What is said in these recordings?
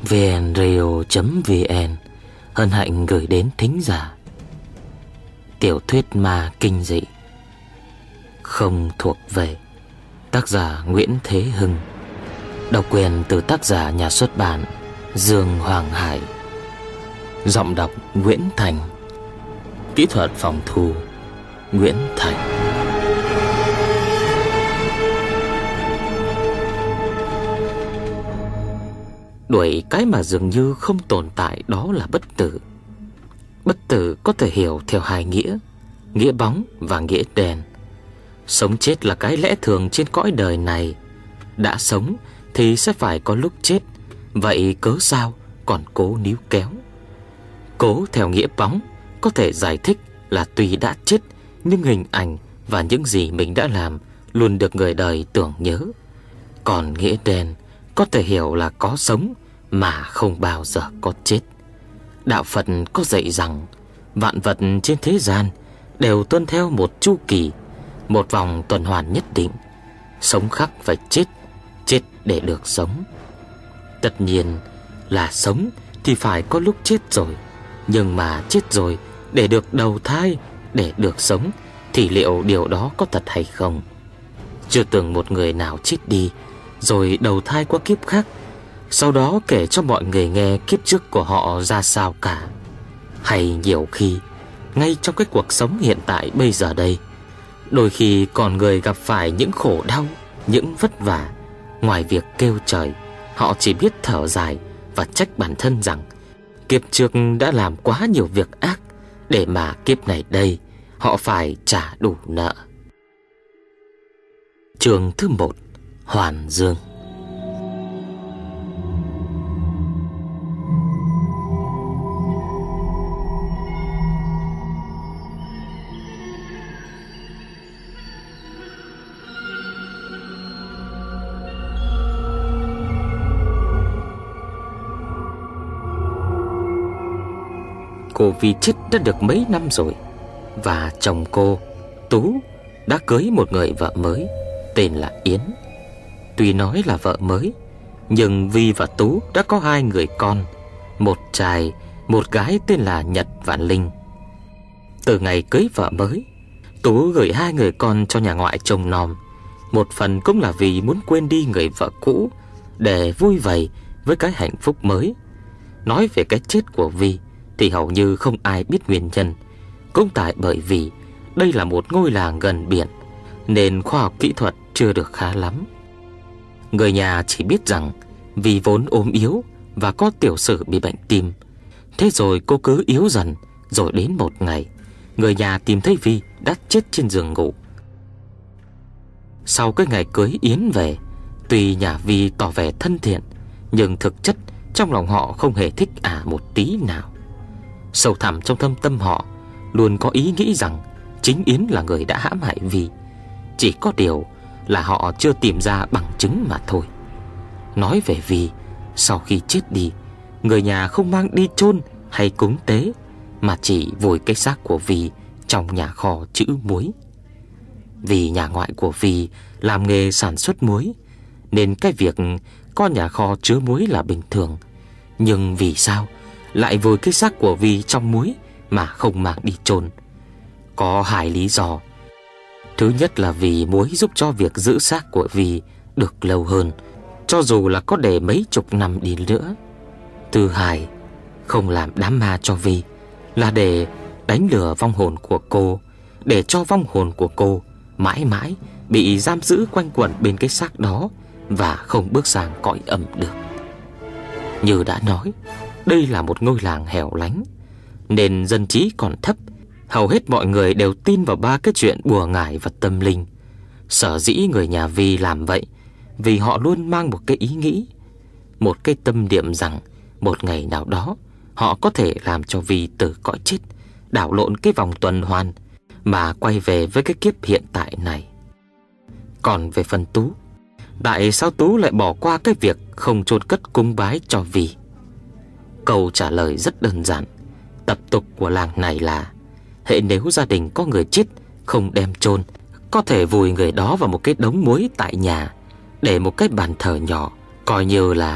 vnradio.vn hân hạnh gửi đến thính giả tiểu thuyết ma kinh dị Không thuộc về, tác giả Nguyễn Thế Hưng, độc quyền từ tác giả nhà xuất bản Dương Hoàng Hải, giọng đọc Nguyễn Thành, kỹ thuật phòng thu Nguyễn Thành. Đuổi cái mà dường như không tồn tại đó là bất tử. Bất tử có thể hiểu theo hai nghĩa: nghĩa bóng và nghĩa đen. Sống chết là cái lẽ thường trên cõi đời này. Đã sống thì sẽ phải có lúc chết, vậy cớ sao còn cố níu kéo? Cố theo nghĩa bóng có thể giải thích là tuy đã chết, nhưng hình ảnh và những gì mình đã làm luôn được người đời tưởng nhớ. Còn nghĩa đen có thể hiểu là có sống mà không bao giờ có chết. Đạo Phật có dạy rằng vạn vật trên thế gian đều tuân theo một chu kỳ, một vòng tuần hoàn nhất định. Sống khắc phải chết, chết để được sống. Tất nhiên là sống thì phải có lúc chết rồi, nhưng mà chết rồi để được đầu thai, để được sống, thì liệu điều đó có thật hay không? Chưa từng một người nào chết đi rồi đầu thai qua kiếp khác, sau đó kể cho mọi người nghe kiếp trước của họ ra sao cả. Hay nhiều khi ngay trong cái cuộc sống hiện tại bây giờ đây, đôi khi còn người gặp phải những khổ đau, những vất vả. Ngoài việc kêu trời, họ chỉ biết thở dài và trách bản thân rằng kiếp trước đã làm quá nhiều việc ác, để mà kiếp này đây họ phải trả đủ nợ. Chương thứ 1: Hoàn Dương. Cô Vi chết đã được mấy năm rồi, và chồng cô, Tú, đã cưới một người vợ mới tên là Yến. Tuy nói là vợ mới, nhưng Vi và Tú đã có 2 người con, một trai, một gái tên là Nhật và Linh. Từ ngày cưới vợ mới, Tú gửi 2 người con cho nhà ngoại trông nom. Một phần cũng là vì muốn quên đi người vợ cũ, để vui vầy với cái hạnh phúc mới. Nói về cái chết của Vi thì hầu như không ai biết nguyên nhân. Cũng tại bởi vì đây là một ngôi làng gần biển, nên khoa học kỹ thuật chưa được khá lắm. Người nhà chỉ biết rằng vì vốn ốm yếu và có tiểu sử bị bệnh tim. Thế rồi cô cứ yếu dần, rồi đến một ngày, người nhà tìm thấy Vi đã chết trên giường ngủ. Sau cái ngày cưới Yến về, tuy nhà Vi tỏ vẻ thân thiện, nhưng thực chất trong lòng họ không hề thích một tí nào. Sâu thẳm trong thâm tâm họ luôn có ý nghĩ rằng chính Yến là người đã hãm hại Vi. Chỉ có điều là họ chưa tìm ra bằng chứng mà thôi. Nói về Vi, sau khi chết đi, người nhà không mang đi chôn hay cúng tế, mà chỉ vùi cái xác của Vi trong nhà kho trữ muối. Vì nhà ngoại của Vi làm nghề sản xuất muối, nên cái việc có nhà kho chứa muối là bình thường. Nhưng vì sao lại vùi cái xác của Vi trong muối mà không mang đi chôn? Có 2 lý do. Thứ nhất là vì muối giúp cho việc giữ xác của Vi được lâu hơn, cho dù là có để mấy chục năm đi nữa. Thứ hai, không làm đám ma cho Vi là để đánh lừa vong hồn của cô, để cho vong hồn của cô mãi mãi bị giam giữ quanh quẩn bên cái xác đó và không bước sang cõi âm được. Như đã nói, đây là một ngôi làng hẻo lánh, nên dân trí còn thấp. Hầu hết mọi người đều tin vào 3 cái chuyện bùa ngải và tâm linh. Sở dĩ người nhà Vi làm vậy vì họ luôn mang một cái ý nghĩ, một cái tâm niệm rằng một ngày nào đó họ có thể làm cho Vi từ cõi chết, đảo lộn cái vòng tuần hoàn mà quay về với cái kiếp hiện tại này. Còn về phần Tú, tại sao Tú lại bỏ qua cái việc không chôn cất cúng bái cho Vi? Câu trả lời rất đơn giản. Tập tục của làng này là hễ nếu gia đình có người chết không đem chôn, có thể vùi người đó vào một cái đống muối tại nhà, để một cái bàn thờ nhỏ, coi như là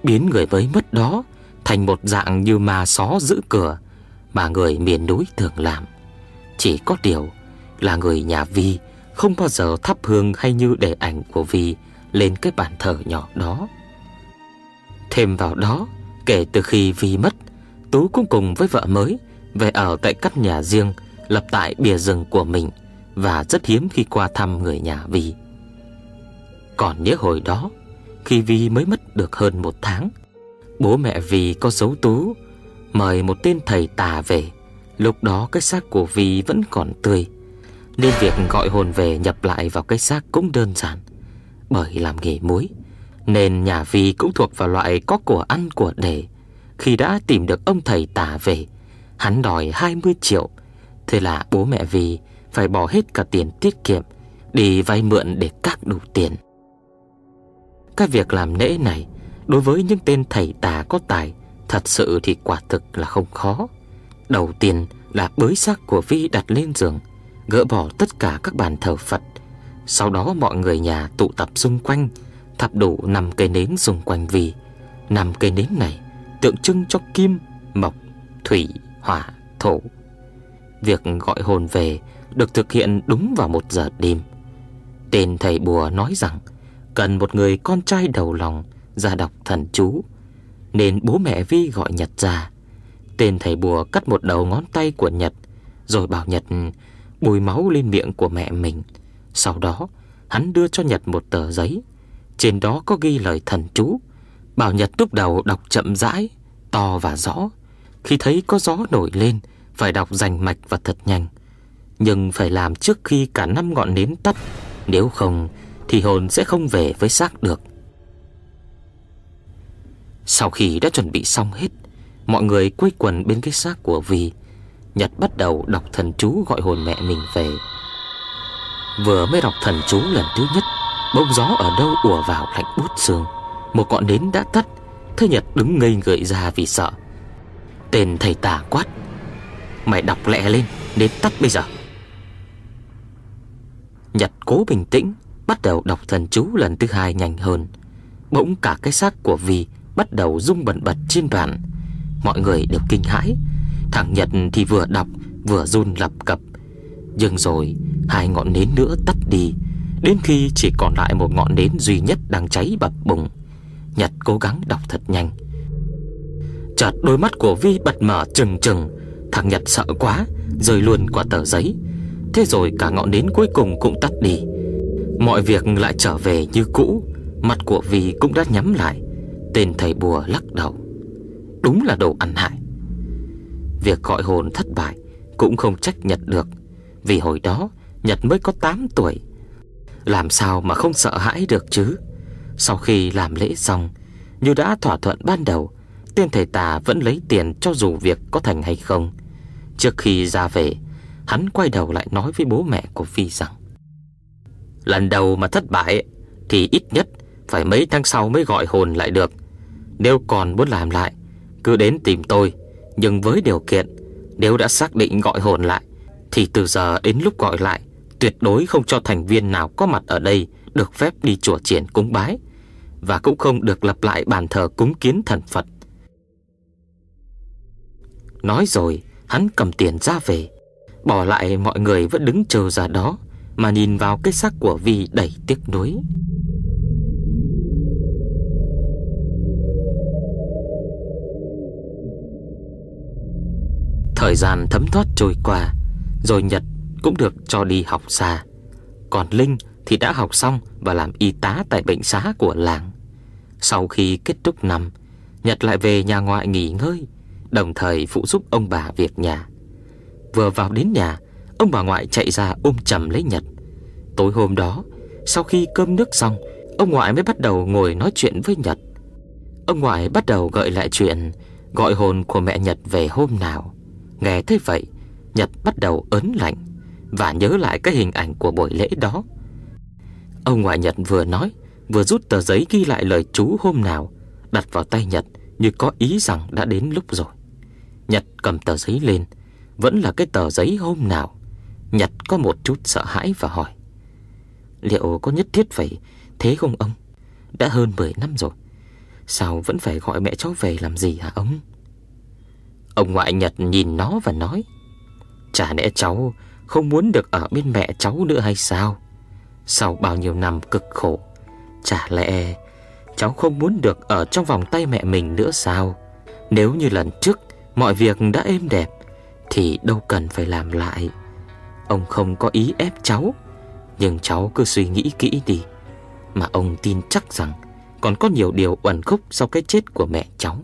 biến người mới mất đó thành một dạng như ma só giữ cửa mà người miền núi thường làm. Chỉ có điều là người nhà Vi không bao giờ thắp hương hay như để ảnh của Vi lên cái bàn thờ nhỏ đó. Thêm vào đó, kể từ khi Vi mất, Tú cũng cùng với vợ mới về ở tại căn nhà riêng lập tại bìa rừng của mình, và rất hiếm khi qua thăm người nhà Vi. Còn nhớ hồi đó, khi Vi mới mất được hơn 1 tháng, bố mẹ Vi có giấu Tú mời một tên thầy tà về. Lúc đó cái xác của Vi vẫn còn tươi, nên việc gọi hồn về nhập lại vào cái xác cũng đơn giản. Bởi làm nghề muối nên nhà Vi cũng thuộc vào loại có của ăn của để. Khi đã tìm được ông thầy tà về, hắn đòi 20 triệu. Thế là bố mẹ Vi phải bỏ hết cả tiền tiết kiệm đi vay mượn để các đủ tiền. Cái việc làm nễ này đối với những tên thầy tà có tài thật sự thì quả thực là không khó. Đầu tiên là bới xác của Vi đặt lên giường, gỡ bỏ tất cả các bàn thờ Phật. Sau đó mọi người nhà tụ tập xung quanh, thắp đủ 5 cây nến xung quanh Vi. 5 cây nến này tượng trưng cho kim, mộc, thủy, hỏa, thổ. Việc gọi hồn về được thực hiện đúng vào 1 giờ đêm. Tên thầy bùa nói rằng cần một người con trai đầu lòng ra đọc thần chú, nên bố mẹ Vi gọi Nhật ra. Tên thầy bùa cắt một đầu ngón tay của Nhật, rồi bảo Nhật bùi máu lên miệng của mẹ mình. Sau đó hắn đưa cho Nhật một tờ giấy, trên đó có ghi lời thần chú, bảo Nhật lúc đầu đọc chậm rãi, to và rõ. Khi thấy có gió nổi lên phải đọc rành mạch và thật nhanh, nhưng phải làm trước khi cả 5 ngọn nến tắt, nếu không thì hồn sẽ không về với xác được. Sau khi đã chuẩn bị xong hết, mọi người quây quần bên cái xác của Vi. Nhật bắt đầu đọc thần chú gọi hồn mẹ mình về. Vừa mới đọc thần chú lần thứ nhất, bỗng gió ở đâu ùa vào lạnh buốt xương. Một ngọn nến đã tắt. Thế Nhật đứng ngây người ra vì sợ. Tên thầy tà quát: "Mày đọc lẹ lên, nến tắt bây giờ." Nhật cố bình tĩnh, bắt đầu đọc thần chú lần thứ 2 nhanh hơn. Bỗng cả cái xác của Vi bắt đầu rung bần bật trên bàn. Mọi người đều kinh hãi. Thằng Nhật thì vừa đọc vừa run lập cập. Nhưng rồi 2 ngọn nến nữa tắt đi, đến khi chỉ còn lại một ngọn nến duy nhất đang cháy bập bùng. Nhật cố gắng đọc thật nhanh. Chợt đôi mắt của Vi bật mở trừng trừng. Thằng Nhật sợ quá, rơi luôn qua tờ giấy. Thế rồi cả ngọn nến cuối cùng cũng tắt đi. Mọi việc lại trở về như cũ. Mặt của Vi cũng đã nhắm lại. Tên thầy bùa lắc đầu: "Đúng là đồ ăn hại." Việc gọi hồn thất bại cũng không trách Nhật được, vì hồi đó Nhật mới có 8 tuổi. Làm sao mà không sợ hãi được chứ. Sau khi làm lễ xong, như đã thỏa thuận ban đầu, tên thầy tà vẫn lấy tiền cho dù việc có thành hay không. Trước khi ra về, hắn quay đầu lại nói với bố mẹ của Vi rằng: "Lần đầu mà thất bại thì ít nhất phải mấy tháng sau mới gọi hồn lại được. Nếu còn muốn làm lại, cứ đến tìm tôi. Nhưng với điều kiện, nếu đã xác định gọi hồn lại, thì từ giờ đến lúc gọi lại, tuyệt đối không cho thành viên nào có mặt ở đây được phép đi chùa chiền cúng bái, và cũng không được lập lại bàn thờ cúng kiến thần Phật." Nói rồi hắn cầm tiền ra về, bỏ lại mọi người vẫn đứng chờ ra đó mà nhìn vào cái xác của Vi đầy tiếc nuối. Thời gian thấm thoát trôi qua, rồi Nhật cũng được cho đi học xa. Còn Linh thì đã học xong và làm y tá tại bệnh xá của làng. Sau khi kết thúc năm, Nhật lại về nhà ngoại nghỉ ngơi, đồng thời phụ giúp ông bà việc nhà. Vừa vào đến nhà, ông bà ngoại chạy ra ôm chầm lấy Nhật. Tối hôm đó, sau khi cơm nước xong, ông ngoại mới bắt đầu ngồi nói chuyện với Nhật. Ông ngoại bắt đầu gợi lại chuyện gọi hồn của mẹ Nhật về hôm nào. Nghe thế vậy, Nhật bắt đầu ớn lạnh và nhớ lại cái hình ảnh của buổi lễ đó. Ông ngoại Nhật vừa nói vừa rút tờ giấy ghi lại lời chú hôm nào, đặt vào tay Nhật như có ý rằng đã đến lúc rồi. Nhật cầm tờ giấy lên, vẫn là cái tờ giấy hôm nào. Nhật có một chút sợ hãi và hỏi: "Liệu có nhất thiết phải thế không ông? Đã hơn 10 năm rồi. sao vẫn phải gọi mẹ cháu về làm gì hả ông? Ông ngoại Nhật nhìn nó và nói: chả lẽ cháu không muốn được ở bên mẹ cháu nữa hay sao? Sau bao nhiêu năm cực khổ, chả lẽ cháu không muốn được ở trong vòng tay mẹ mình nữa sao? Nếu như lần trước mọi việc đã êm đẹp thì đâu cần phải làm lại. Ông không có ý ép cháu, nhưng cháu cứ suy nghĩ kỹ đi. Mà ông tin chắc rằng còn có nhiều điều uẩn khúc sau cái chết của mẹ cháu.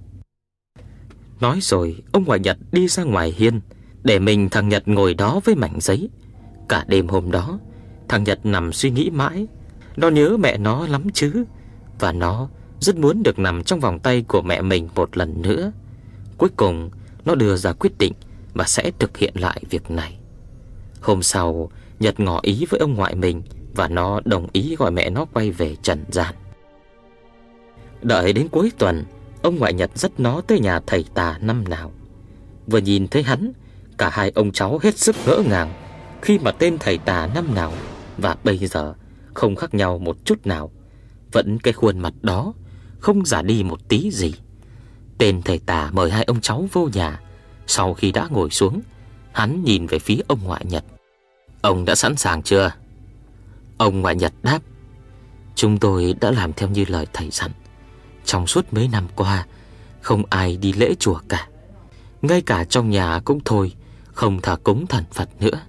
Nói rồi ông ngoại Nhật đi ra ngoài hiên, để mình thằng Nhật ngồi đó với mảnh giấy. Cả đêm hôm đó thằng Nhật nằm suy nghĩ mãi. Nó nhớ mẹ nó lắm chứ, và nó rất muốn được nằm trong vòng tay của mẹ mình một lần nữa. Cuối cùng nó đưa ra quyết định và sẽ thực hiện lại việc này. Hôm sau, Nhật ngỏ ý với ông ngoại mình, và nó đồng ý gọi mẹ nó quay về trần gian. Đợi đến cuối tuần, ông ngoại Nhật dắt nó tới nhà thầy tà năm nào. Vừa nhìn thấy hắn, cả hai ông cháu hết sức ngỡ ngàng, khi mà tên thầy tà năm nào và bây giờ không khác nhau một chút nào. Vẫn cái khuôn mặt đó, không già đi một tí gì. Tên thầy tà mời hai ông cháu vô nhà. Sau khi đã ngồi xuống, hắn nhìn về phía ông ngoại Nhật. Ông đã sẵn sàng chưa? Ông ngoại Nhật đáp: chúng tôi đã làm theo như lời thầy dặn. Trong suốt mấy năm qua, không ai đi lễ chùa cả. Ngay cả trong nhà cũng thôi, không thờ cúng thần Phật nữa.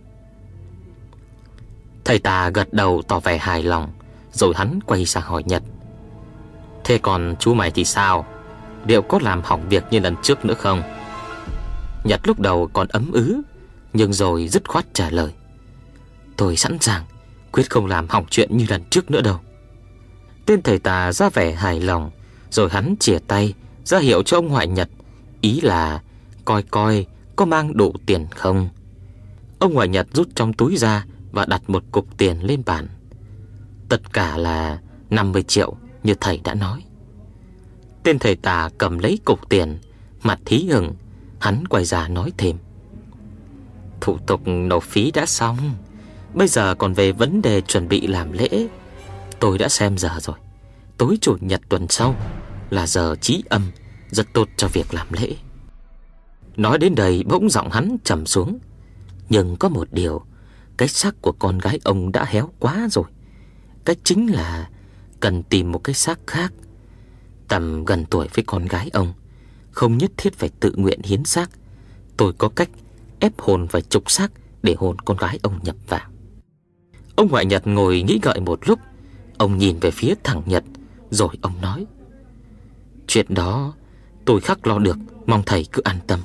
Thầy tà gật đầu tỏ vẻ hài lòng. Rồi hắn quay sang hỏi Nhật: thế còn chú mày thì sao? Liệu có làm hỏng việc như lần trước nữa không? Nhật lúc đầu còn ấm ứ, nhưng rồi dứt khoát trả lời: tôi sẵn sàng, quyết không làm hỏng chuyện như lần trước nữa đâu. Tên thầy tà ra vẻ hài lòng. Rồi hắn chìa tay ra hiệu cho ông ngoại Nhật, ý là coi coi có mang đủ tiền không. Ông ngoại Nhật rút trong túi ra và đặt một cục tiền lên bàn. Tất cả là 50 triệu như thầy đã nói. Tên thầy tà cầm lấy cục tiền, mặt hí hửng. Hắn quay ra nói thêm: thủ tục nộp phí đã xong, bây giờ còn về vấn đề chuẩn bị làm lễ. Tôi đã xem giờ rồi, tối chủ nhật tuần sau là giờ chí âm, rất tốt cho việc làm lễ. Nói đến đây bỗng giọng hắn trầm xuống: nhưng có một điều, cái xác của con gái ông đã héo quá rồi. Cách chính là cần tìm một cái xác khác, tầm gần tuổi với con gái ông, không nhất thiết phải tự nguyện hiến xác. Tôi có cách ép hồn phải trục xác để hồn con gái ông nhập vào. Ông ngoại Nhật ngồi nghĩ ngợi một lúc. Ông nhìn về phía thằng Nhật, rồi ông nói: chuyện đó tôi khắc lo được, mong thầy cứ an tâm.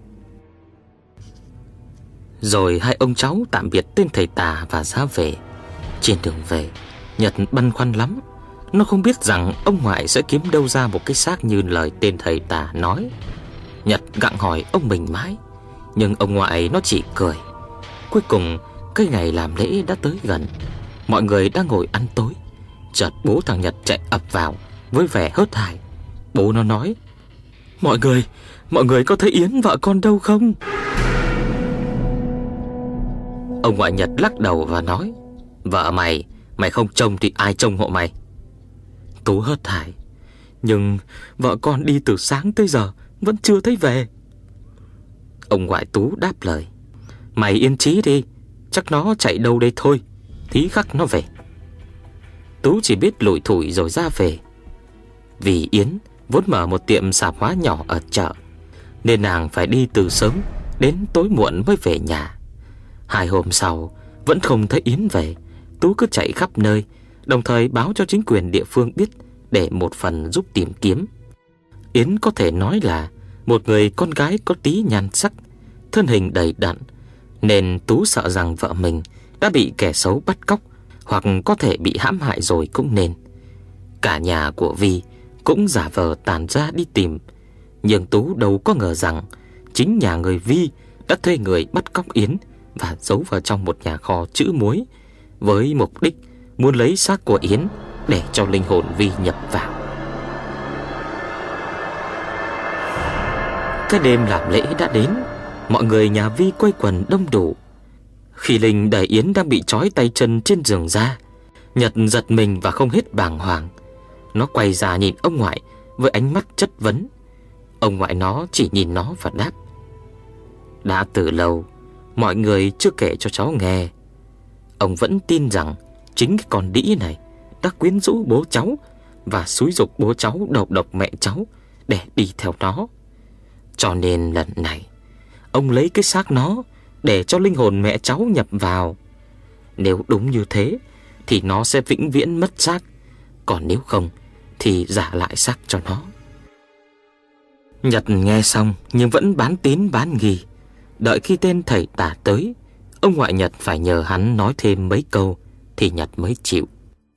Rồi hai ông cháu tạm biệt tên thầy tà và ra về. Trên đường về, Nhật băn khoăn lắm. Nó không biết rằng ông ngoại sẽ kiếm đâu ra một cái xác như lời tên thầy tà nói. Nhật gặng hỏi ông mình mãi, nhưng ông ngoại nó chỉ cười. Cuối cùng cái ngày làm lễ đã tới gần. Mọi người đang ngồi ăn tối. Chợt bố thằng Nhật chạy ập vào với vẻ hớt hải. Bố nó nói: Mọi người có thấy Yến vợ con đâu không? Ông ngoại Nhật lắc đầu và nói: vợ mày không trông thì ai trông hộ mày? Tú hớt hải: nhưng vợ con đi từ sáng tới giờ vẫn chưa thấy về. Ông ngoại Tú đáp lời: mày yên chí đi, chắc nó chạy đâu đây thôi, tí khắc nó về. Tú chỉ biết lủi thủi rồi ra về. Vì Yến vốn mở một tiệm sạp hóa nhỏ ở chợ, nên nàng phải đi từ sớm đến tối muộn mới về nhà. 2 hôm sau vẫn không thấy Yến về. Tú cứ chạy khắp nơi, đồng thời báo cho chính quyền địa phương biết để một phần giúp tìm kiếm. Yến có thể nói là một người con gái có tí nhan sắc, thân hình đầy đặn, nên Tú sợ rằng vợ mình đã bị kẻ xấu bắt cóc, hoặc có thể bị hãm hại rồi cũng nên. Cả nhà của Vi cũng giả vờ tản ra đi tìm. Nhưng Tú đâu có ngờ rằng chính nhà người Vi đã thuê người bắt cóc Yến và giấu vào trong một nhà kho trữ muối, với mục đích muốn lấy xác của Yến để cho linh hồn Vi nhập vào. Cái đêm làm lễ đã đến. Mọi người nhà Vi quây quần đông đủ. Khi Linh đẩy Yến đang bị trói tay chân trên giường ra, Nhật giật mình và không hết bàng hoàng. Nó quay ra nhìn ông ngoại với ánh mắt chất vấn. Ông ngoại nó chỉ nhìn nó và đáp: đã từ lâu mọi người chưa kể cho cháu nghe. Ông vẫn tin rằng chính cái con đĩ này đã quyến rũ bố cháu và xúi giục bố cháu đầu độc mẹ cháu để đi theo nó. Cho nên lần này ông lấy cái xác nó để cho linh hồn mẹ cháu nhập vào. Nếu đúng như thế thì nó sẽ vĩnh viễn mất xác, còn nếu không thì giả lại xác cho nó. Nhật nghe xong nhưng vẫn bán tín bán nghi. Đợi khi tên thầy tà tới, ông ngoại Nhật phải nhờ hắn nói thêm mấy câu thì Nhật mới chịu.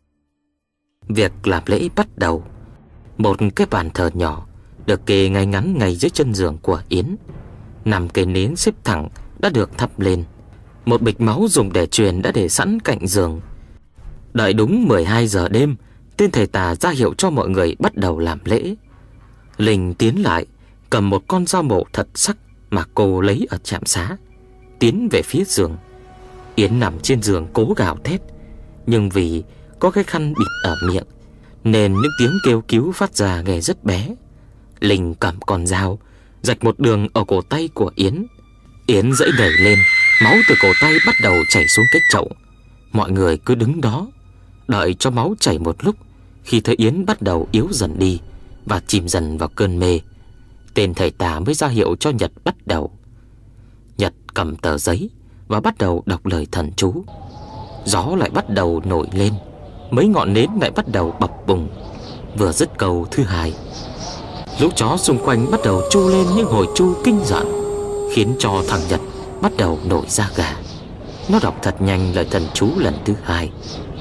Việc làm lễ bắt đầu. Một cái bàn thờ nhỏ được kê ngay ngắn ngay dưới chân giường của Yến. 5 cây nến xếp thẳng đã được thắp lên. Một bịch máu dùng để truyền đã để sẵn cạnh giường. Đợi đúng 12 giờ đêm, tên thầy tà ra hiệu cho mọi người bắt đầu làm lễ. Linh tiến lại, cầm một con dao mổ thật sắc mà cô lấy ở trạm xá, tiến về phía giường. Yến nằm trên giường cố gào thét, nhưng vì có cái khăn bịt ở miệng nên những tiếng kêu cứu phát ra nghe rất bé. Linh cầm con dao rạch một đường ở cổ tay của Yến. Yến giãy nhảy lên, máu từ cổ tay bắt đầu chảy xuống cái chậu. Mọi người cứ đứng đó đợi cho máu chảy một lúc. Khi thấy Yến bắt đầu yếu dần đi và chìm dần vào cơn mê, tên thầy tà mới ra hiệu cho Nhật bắt đầu. Nhật cầm tờ giấy và bắt đầu đọc lời thần chú. Gió lại bắt đầu nổi lên, mấy ngọn nến lại bắt đầu bập bùng. Vừa dứt câu thứ hai, lũ chó xung quanh bắt đầu tru lên những hồi tru kinh giận, khiến cho thằng Nhật bắt đầu nổi da gà. Nó đọc thật nhanh lời thần chú lần thứ hai.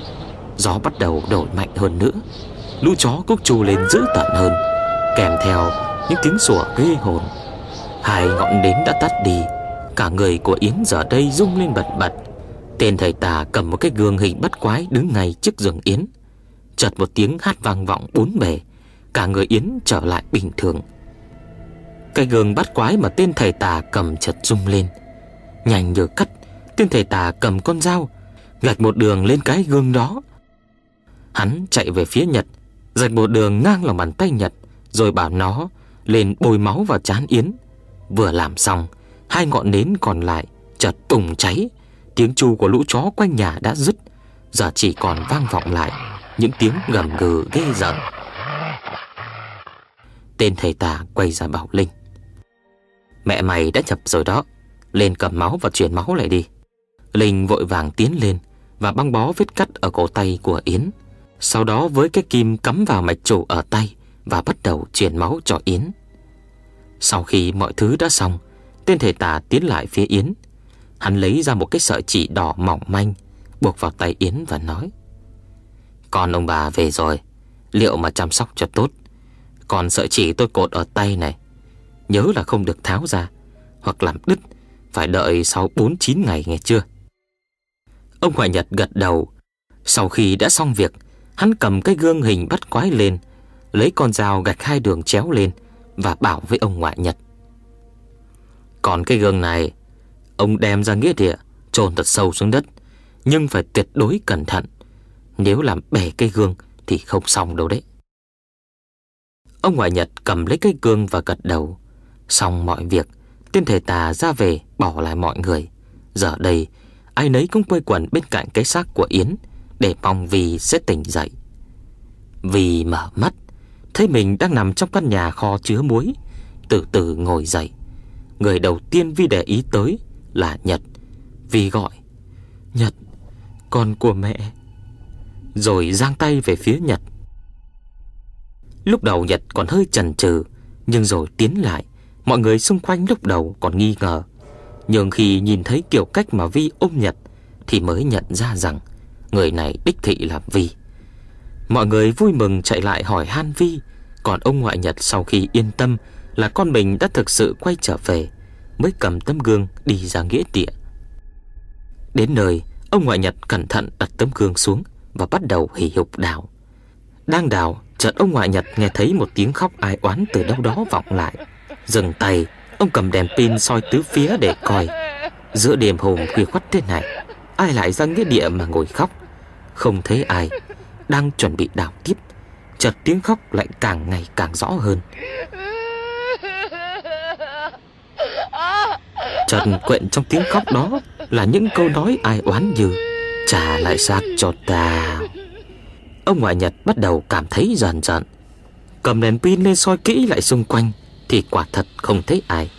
Gió bắt đầu nổi mạnh hơn nữa, lũ chó cũng tru lên dữ tợn hơn, kèm theo những tiếng sủa ghê hồn. 2 ngọn nến đã tắt đi. Cả người của Yến giờ đây rung lên bật bật. Tên thầy tà cầm một cái gương hình bắt quái đứng ngay trước giường Yến. Chợt một tiếng hát vang vọng 4 bề, cả người Yến trở lại bình thường. Cái gương bắt quái mà tên thầy tà cầm chợt rung lên. Nhanh như cắt, tên thầy tà cầm con dao gạch một đường lên cái gương đó. Hắn chạy về phía Nhật, rạch một đường ngang lòng bàn tay Nhật, rồi bảo nó lên bôi máu vào trán Yến. Vừa làm xong, 2 ngọn nến còn lại chợt bùng cháy. Tiếng tru của lũ chó quanh nhà đã dứt, giờ chỉ còn vang vọng lại những tiếng gầm gừ ghê rợn. Tên thầy tà quay ra bảo Linh: mẹ mày đã nhập rồi đó, lên cầm máu và truyền máu lại đi. Linh vội vàng tiến lên và băng bó vết cắt ở cổ tay của Yến. Sau đó với cái kim cắm vào mạch chủ ở tay và bắt đầu truyền máu cho Yến. Sau khi mọi thứ đã xong, tên thầy tà tiến lại phía Yến. Hắn lấy ra một cái sợi chỉ đỏ mỏng manh buộc vào tay Yến và nói: con ông bà về rồi, liệu mà chăm sóc cho tốt. Còn sợi chỉ tôi cột ở tay này, nhớ là không được tháo ra hoặc làm đứt, phải đợi sau 4-9 ngày nghe chưa? Ông ngoại Nhật gật đầu. Sau khi đã xong việc, hắn cầm cái gương hình bắt quái lên, lấy con dao gạch 2 đường chéo lên và bảo với ông ngoại Nhật: còn cái gương này ông đem ra nghĩa địa chôn thật sâu xuống đất, nhưng phải tuyệt đối cẩn thận. Nếu làm bể cây gương thì không xong đâu đấy. Ông ngoại Nhật cầm lấy cây gương và gật đầu. Xong mọi việc, tên thầy tà ra về bỏ lại mọi người. Giờ đây ai nấy cũng quây quần bên cạnh cái xác của Yến để mong Vi sẽ tỉnh dậy. Vi mở mắt, thấy mình đang nằm trong căn nhà kho chứa muối, từ từ ngồi dậy. Người đầu tiên Vi để ý tới là Nhật. Vi gọi: Nhật, con của mẹ. Rồi giang tay về phía Nhật. Lúc đầu Nhật còn hơi chần chừ, nhưng rồi tiến lại. Mọi người xung quanh lúc đầu còn nghi ngờ, nhưng khi nhìn thấy kiểu cách mà Vi ôm Nhật thì mới nhận ra rằng người này đích thị là Vi. Mọi người vui mừng chạy lại hỏi han Vi. Còn ông ngoại Nhật sau khi yên tâm là con mình đã thực sự quay trở về, mới cầm tấm gương đi ra nghĩa địa. Đến nơi, ông ngoại Nhật cẩn thận đặt tấm gương xuống và bắt đầu hì hục đào. Đang đào, chợt ông ngoại Nhật nghe thấy một tiếng khóc ai oán từ đâu đó vọng lại. Dừng tay, ông cầm đèn pin soi tứ phía để coi. Giữa đêm hôm khuya khoắt thế này, ai lại ra nghĩa địa mà ngồi khóc? Không thấy ai. Đang chuẩn bị đào tiếp chợt tiếng khóc lại càng ngày càng rõ hơn. Chợt quện trong tiếng khóc đó là những câu nói ai oán như trả lại xác cho ta. Ông ngoại Nhật bắt đầu cảm thấy rờn rợn, cầm đèn pin lên soi kỹ lại xung quanh thì quả thật không thấy ai.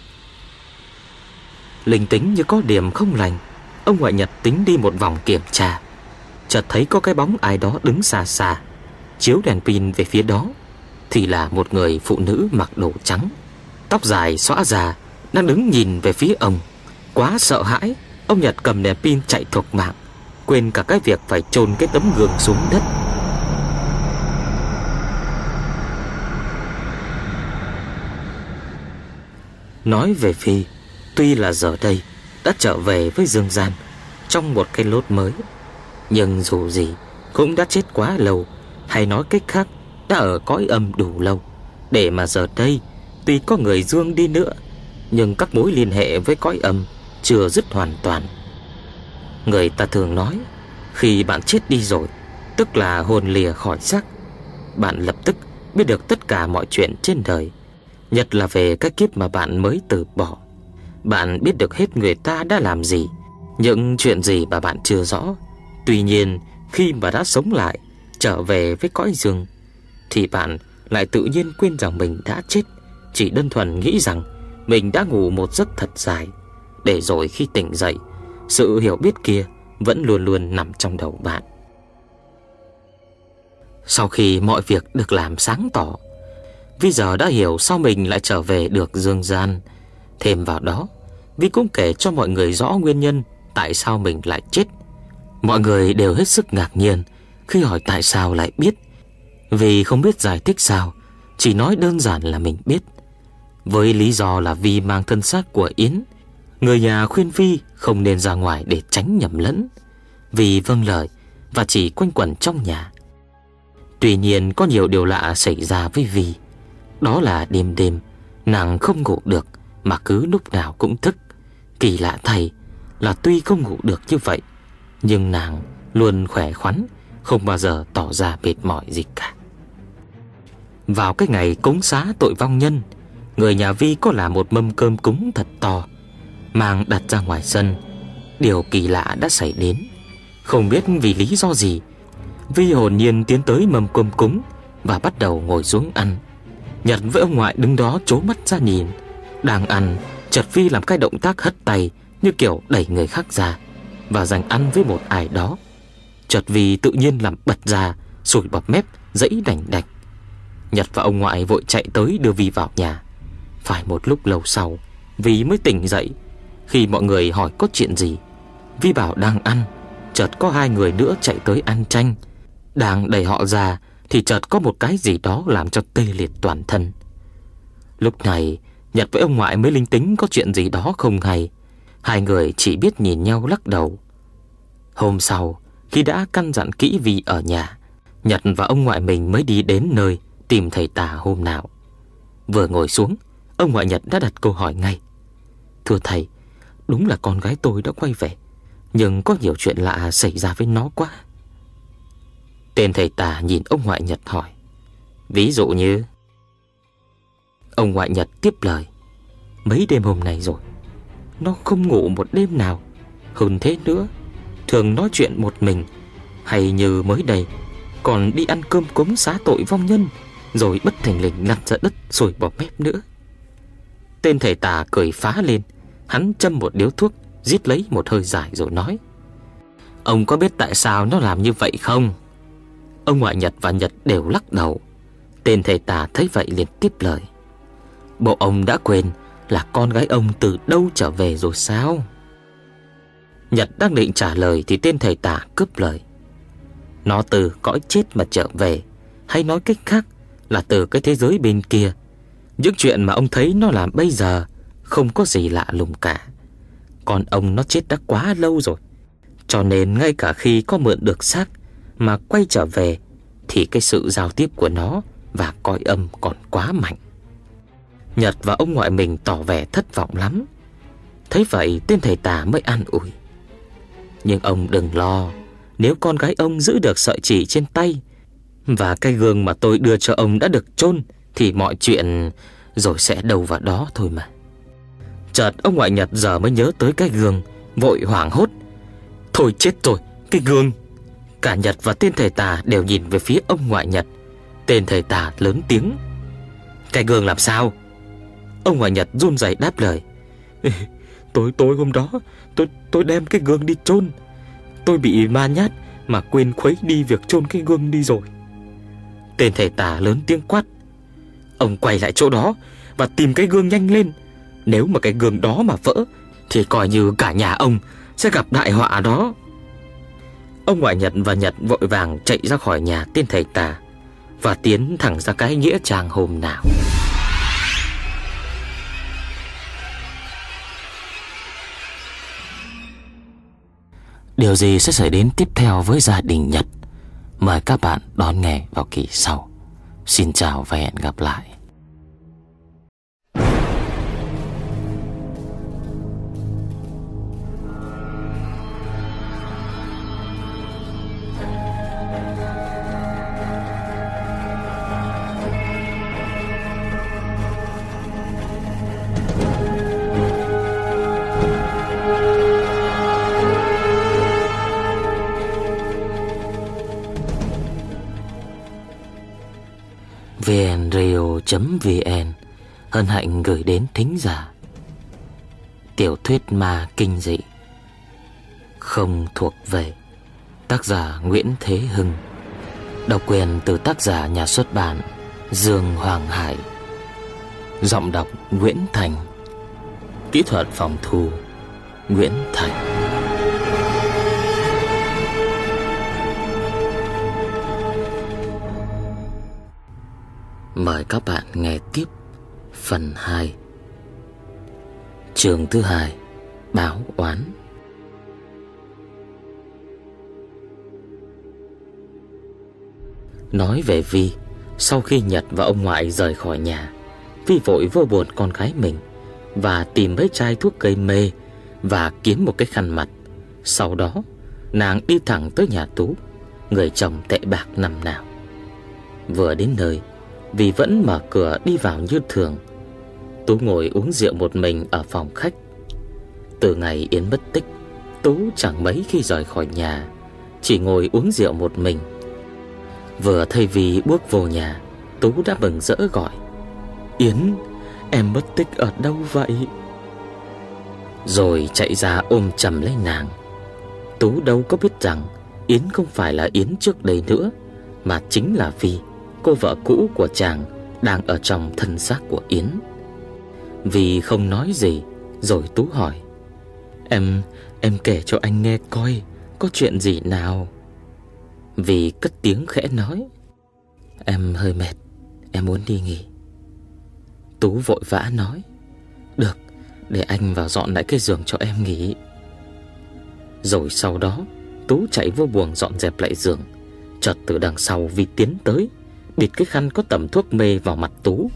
Linh tính như có điểm không lành, ông ngoại Nhật tính đi một vòng kiểm tra, chợt thấy có cái bóng ai đó đứng xa xa, chiếu đèn pin về phía đó thì là một người phụ nữ mặc đồ trắng, tóc dài xõa ra, đang đứng nhìn về phía ông. Quá sợ hãi, ông Nhật cầm đèn pin chạy thục mạng, quên cả cái việc phải chôn cái tấm gương xuống đất. Nói về Phi, tuy là giờ đây đã trở về với dương gian trong một cái lốt mới, nhưng dù gì cũng đã chết quá lâu, hay nói cách khác đã ở cõi âm đủ lâu, để mà giờ đây tuy có người dương đi nữa, nhưng các mối liên hệ với cõi âm chưa dứt hoàn toàn. Người ta thường nói, khi bạn chết đi rồi, tức là hồn lìa khỏi xác, bạn lập tức biết được tất cả mọi chuyện trên đời, nhất là về cái kiếp mà bạn mới từ bỏ. Bạn biết được hết người ta đã làm gì, những chuyện gì mà bạn chưa rõ. Tuy nhiên, khi mà đã sống lại, trở về với cõi dương, thì bạn lại tự nhiên quên rằng mình đã chết, chỉ đơn thuần nghĩ rằng mình đã ngủ một giấc thật dài, để rồi khi tỉnh dậy, sự hiểu biết kia vẫn luôn luôn nằm trong đầu bạn. Sau khi mọi việc được làm sáng tỏ, Vi giờ đã hiểu sao mình lại trở về được dương gian. Thêm vào đó, Vi cũng kể cho mọi người rõ nguyên nhân tại sao mình lại chết. Mọi người đều hết sức ngạc nhiên khi hỏi tại sao lại biết. Vi không biết giải thích sao, chỉ nói đơn giản là mình biết. Với lý do là Vi mang thân xác của Yến, người nhà khuyên Vi không nên ra ngoài để tránh nhầm lẫn. Vi vâng lời và chỉ quanh quẩn trong nhà. Tuy nhiên có nhiều điều lạ xảy ra với Vi. Đó là đêm đêm nàng không ngủ được mà cứ lúc nào cũng thức. Kỳ lạ thay là tuy không ngủ được như vậy, nhưng nàng luôn khỏe khoắn, không bao giờ tỏ ra mệt mỏi gì cả. Vào cái ngày cúng xá tội vong nhân, người nhà Vi có làm một mâm cơm cúng thật to, mang đặt ra ngoài sân. Điều kỳ lạ đã xảy đến. Không biết vì lý do gì, Vi hồn nhiên tiến tới mâm cơm cúng và bắt đầu ngồi xuống ăn. Nhật với ông ngoại đứng đó trố mắt ra nhìn. Đang ăn, chợt Vi làm cái động tác hất tay như kiểu đẩy người khác ra và giành ăn với một ai đó. Chợt Vi tự nhiên làm bật ra, sùi bọt mép, giãy đành đạch. Nhật và ông ngoại vội chạy tới đưa Vi vào nhà. Phải một lúc lâu sau, Vi mới tỉnh dậy. Khi mọi người hỏi có chuyện gì, Vi bảo đang ăn. Chợt có hai người nữa chạy tới ăn tranh. Đang đẩy họ ra thì chợt có một cái gì đó làm cho tê liệt toàn thân. Lúc này Nhật với ông ngoại mới linh tính có chuyện gì đó không hay. Hai người chỉ biết nhìn nhau lắc đầu. Hôm sau, khi đã căn dặn kỹ Vi ở nhà, Nhật và ông ngoại mình mới đi đến nơi tìm thầy tà hôm nào. Vừa ngồi xuống, ông ngoại Nhật đã đặt câu hỏi ngay. Thưa thầy, đúng là con gái tôi đã quay về, nhưng có nhiều chuyện lạ xảy ra với nó quá. Tên thầy tà nhìn ông ngoại Nhật hỏi. Ví dụ như? Ông ngoại Nhật tiếp lời. Mấy đêm hôm nay rồi, nó không ngủ một đêm nào. Hơn thế nữa, thường nói chuyện một mình. Hay như mới đây, còn đi ăn cơm cúng xá tội vong nhân, rồi bất thình lình lăn ra đất rồi bỏ mép nữa. Tên thầy tà cười phá lên. Hắn châm một điếu thuốc, rít lấy một hơi dài rồi nói. Ông có biết tại sao nó làm như vậy không? Ông ngoại Nhật và Nhật đều lắc đầu. Tên thầy tà thấy vậy liền tiếp lời. Bộ ông đã quên là con gái ông từ đâu trở về rồi sao? Nhật đang định trả lời thì tên thầy tà cướp lời. Nó từ cõi chết mà trở về, hay nói cách khác là từ cái thế giới bên kia. Những chuyện mà ông thấy nó làm bây giờ không có gì lạ lùng cả. Còn ông nó chết đã quá lâu rồi, cho nên ngay cả khi có mượn được xác mà quay trở về thì cái sự giao tiếp của nó và cõi âm còn quá mạnh. Nhật và ông ngoại mình tỏ vẻ thất vọng lắm. Thấy vậy tên thầy tà mới an ủi. Nhưng ông đừng lo, nếu con gái ông giữ được sợi chỉ trên tay Và cái gương mà tôi đưa cho ông đã được chôn thì mọi chuyện rồi sẽ đâu vào đó thôi mà. Chợt ông ngoại Nhật giờ mới nhớ tới cái gương, vội hoảng hốt: Thôi chết rồi, cái gương! Cả Nhật và tên thầy tà đều nhìn về phía ông ngoại Nhật. Tên thầy tà lớn tiếng: Cái gương làm sao? Ông ngoại Nhật run rẩy đáp lời: Tối hôm đó tôi đem cái gương đi chôn. Tôi bị ma nhát mà quên khuấy đi việc chôn cái gương đi rồi. Tên thầy tà lớn tiếng quát: Ông quay lại chỗ đó và tìm cái gương nhanh lên. Nếu mà cái gương đó mà vỡ thì coi như cả nhà ông sẽ gặp đại họa đó. Ông ngoại Nhật và Nhật vội vàng chạy ra khỏi nhà tên thầy tà và tiến thẳng ra cái nghĩa trang hôm nào. Điều gì sẽ xảy đến tiếp theo với gia đình Nhật? Mời các bạn đón nghe vào kỳ sau. Xin chào và hẹn gặp lại. vnradio.vn hân hạnh gửi đến thính giả tiểu thuyết ma kinh dị Không Thuộc Về, tác giả Nguyễn Thế Hưng, độc quyền từ tác giả nhà xuất bản Dương Hoàng Hải, giọng đọc Nguyễn Thành, kỹ thuật phòng thu Nguyễn Thành. Mời các bạn nghe tiếp phần 2, chương thứ 2, báo oán. Nói về Vi, sau khi Nhật và ông ngoại rời khỏi nhà, Vi vội vô buồn con gái mình và tìm mấy chai thuốc gây mê và kiếm một cái khăn mặt. Sau đó nàng đi thẳng tới nhà Tú, người chồng tệ bạc năm nào. Vừa đến nơi, vì vẫn mở cửa đi vào như thường. Tú ngồi uống rượu một mình ở phòng khách. Từ ngày Yến mất tích, Tú chẳng mấy khi rời khỏi nhà, chỉ ngồi uống rượu một mình. Vừa thấy Vi bước vô nhà, Tú đã mừng rỡ gọi: Yến, em mất tích ở đâu vậy? Rồi chạy ra ôm chầm lấy nàng. Tú đâu có biết rằng Yến không phải là Yến trước đây nữa, mà chính là Vi, cô vợ cũ của chàng, đang ở trong thân xác của Yến. Vì không nói gì, rồi Tú hỏi: Em kể cho anh nghe coi, có chuyện gì nào? Vì cất tiếng khẽ nói: Em hơi mệt, em muốn đi nghỉ. Tú vội vã nói: Được, để anh vào dọn lại cái giường cho em nghỉ. Rồi sau đó Tú chạy vô buồng dọn dẹp lại giường. Chợt từ đằng sau Vi tiến tới, bịt cái khăn có tẩm thuốc mê vào mặt Tú.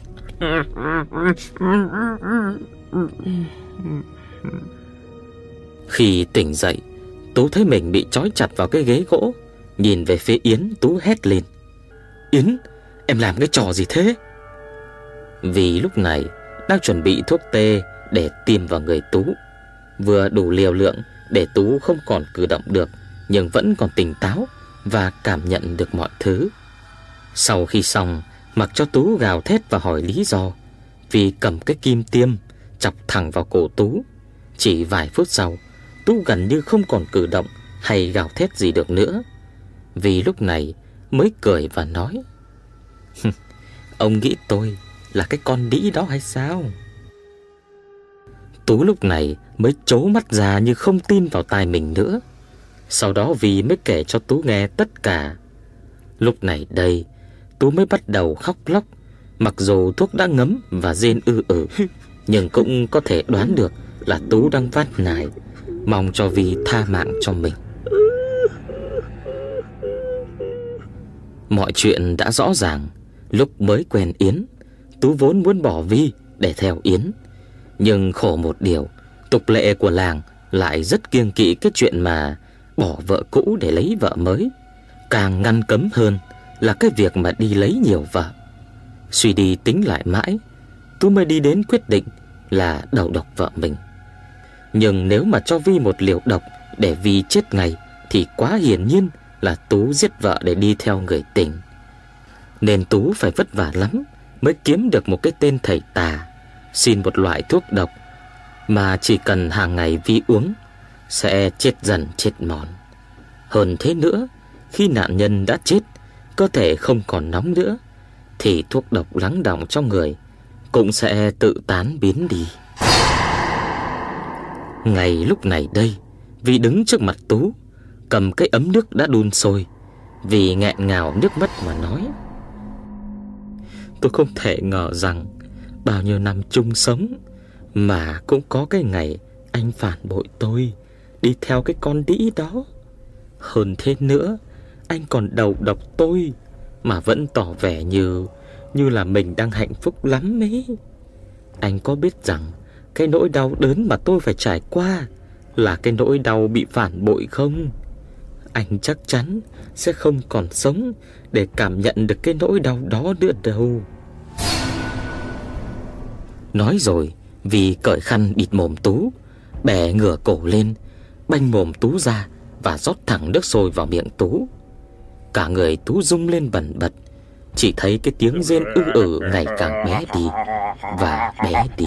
Khi tỉnh dậy, Tú thấy mình bị trói chặt vào cái ghế gỗ. Nhìn về phía Yến, Tú hét lên: Yến, em làm cái trò gì thế? Vì lúc này đang chuẩn bị thuốc tê để tiêm vào người Tú, vừa đủ liều lượng để Tú không còn cử động được, nhưng vẫn còn tỉnh táo và cảm nhận được mọi thứ. Sau khi xong, mặc cho Tú gào thét và hỏi lý do, vì cầm cái kim tiêm chọc thẳng vào cổ Tú. Chỉ vài phút sau, Tú gần như không còn cử động hay gào thét gì được nữa. Vì lúc này mới cười và nói: Ông nghĩ tôi là cái con đĩ đó hay sao? Tú lúc này mới trố mắt ra như không tin vào tai mình nữa. Sau đó Vi mới kể cho Tú nghe tất cả. Lúc này đây, Tú mới bắt đầu khóc lóc. Mặc dù thuốc đã ngấm và rên nhưng cũng có thể đoán được là Tú đang van nài, mong cho Vi tha mạng cho mình. Mọi chuyện đã rõ ràng. Lúc mới quen Yến, Tú vốn muốn bỏ Vi để theo Yến. Nhưng khổ một điều, tục lệ của làng lại rất kiêng kỵ cái chuyện mà bỏ vợ cũ để lấy vợ mới. Càng ngăn cấm hơn là cái việc mà đi lấy nhiều vợ. Suy đi tính lại mãi, Tú mới đi đến quyết định là đầu độc vợ mình. Nhưng nếu mà cho Vi một liều độc để Vi chết ngay thì quá hiển nhiên là Tú giết vợ để đi theo người tình. Nên Tú phải vất vả lắm mới kiếm được một cái tên thầy tà, xin một loại thuốc độc mà chỉ cần hàng ngày Vi uống sẽ chết dần chết mòn. Hơn thế nữa, khi nạn nhân đã chết, cơ thể không còn nóng nữa, thì thuốc độc lắng đọng trong người cũng sẽ tự tán biến đi. Ngay lúc này đây, Vi đứng trước mặt Tú, cầm cái ấm nước đã đun sôi. Vi nghẹn ngào nước mắt mà nói: tôi không thể ngờ rằng bao nhiêu năm chung sống mà cũng có cái ngày anh phản bội tôi, đi theo cái con đĩ đó. Hơn thế nữa, anh còn đầu độc tôi mà vẫn tỏ vẻ như là mình đang hạnh phúc lắm ấy. Anh có biết rằng cái nỗi đau đớn mà tôi phải trải qua là cái nỗi đau bị phản bội không? Anh chắc chắn sẽ không còn sống để cảm nhận được cái nỗi đau đó nữa đâu. Nói rồi, Vi cởi khăn bịt mồm Tú, bẻ ngửa cổ lên, banh mồm Tú ra và rót thẳng nước sôi vào miệng Tú. Cả người Tú rung lên bần bật, chỉ thấy cái tiếng rên ngày càng bé đi và bé đi.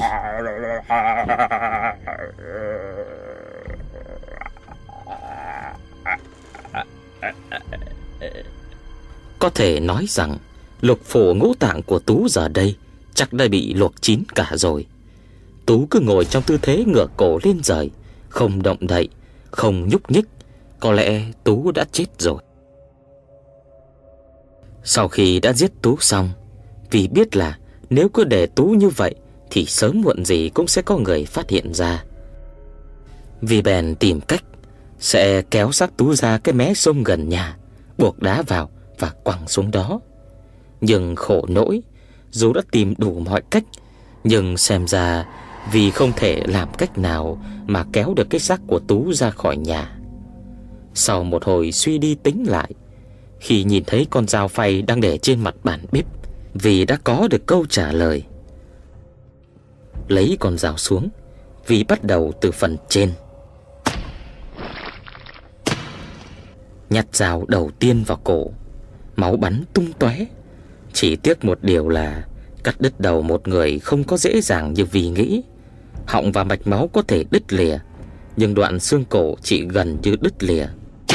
Có thể nói rằng lục phủ ngũ tạng của Tú giờ đây chắc đã bị luộc chín cả rồi. Tú cứ ngồi trong tư thế ngửa cổ lên trời, không động đậy, không nhúc nhích. Có lẽ Tú đã chết rồi. Sau khi đã giết Tú xong, vì biết là nếu cứ để Tú như vậy thì sớm muộn gì cũng sẽ có người phát hiện ra. Vì bèn tìm cách sẽ kéo xác Tú ra cái mé sông gần nhà, buộc đá vào và quẳng xuống đó. Nhưng khổ nỗi, dù đã tìm đủ mọi cách, nhưng xem ra vì không thể làm cách nào mà kéo được cái xác của Tú ra khỏi nhà. Sau một hồi suy đi tính lại, khi nhìn thấy con dao phay đang để trên mặt bàn bếp, vì đã có được câu trả lời. Lấy con dao xuống, vì bắt đầu từ phần trên. Nhặt dao đầu tiên vào cổ, máu bắn tung tóe. Chỉ tiếc một điều là cắt đứt đầu một người không có dễ dàng như vì nghĩ. Họng và mạch máu có thể đứt lìa, nhưng đoạn xương cổ chỉ gần như đứt lìa.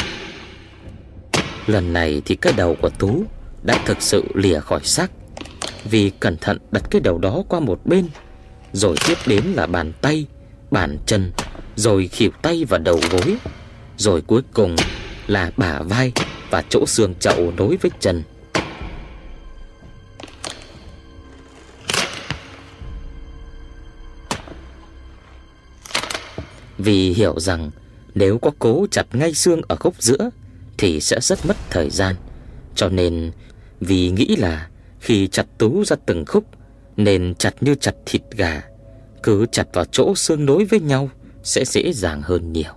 Lần này thì cái đầu của Tú đã thực sự lìa khỏi xác. Vì cẩn thận đặt cái đầu đó qua một bên, rồi tiếp đến là bàn tay, bàn chân, rồi khuỷu tay và đầu gối, rồi cuối cùng là bả vai và chỗ xương chậu nối với chân. Vì hiểu rằng nếu có cố chặt ngay xương ở khúc giữa thì sẽ rất mất thời gian, cho nên vì nghĩ là khi chặt Tú ra từng khúc nên chặt như chặt thịt gà, cứ chặt vào chỗ xương nối với nhau sẽ dễ dàng hơn nhiều.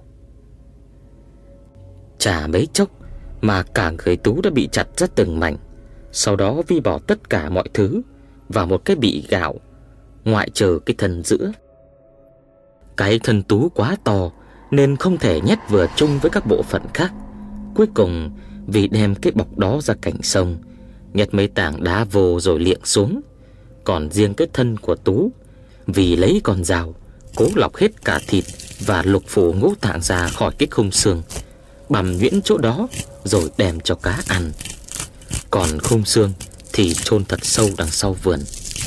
Chả mấy chốc mà cả người Tú đã bị chặt ra từng mảnh. Sau đó Vi bỏ tất cả mọi thứ vào một cái bị gạo, ngoại trừ cái thân giữa. Cái thân Tú quá to nên không thể nhét vừa chung với các bộ phận khác. Cuối cùng vì đem cái bọc đó ra cạnh sông, nhét mấy tảng đá vô rồi liệng xuống. Còn riêng cái thân của Tú, vì lấy con dao cố lọc hết cả thịt và lục phủ ngũ tạng ra khỏi cái khung xương, bằm nhuyễn chỗ đó rồi đem cho cá ăn. Còn khung xương thì chôn thật sâu đằng sau vườn.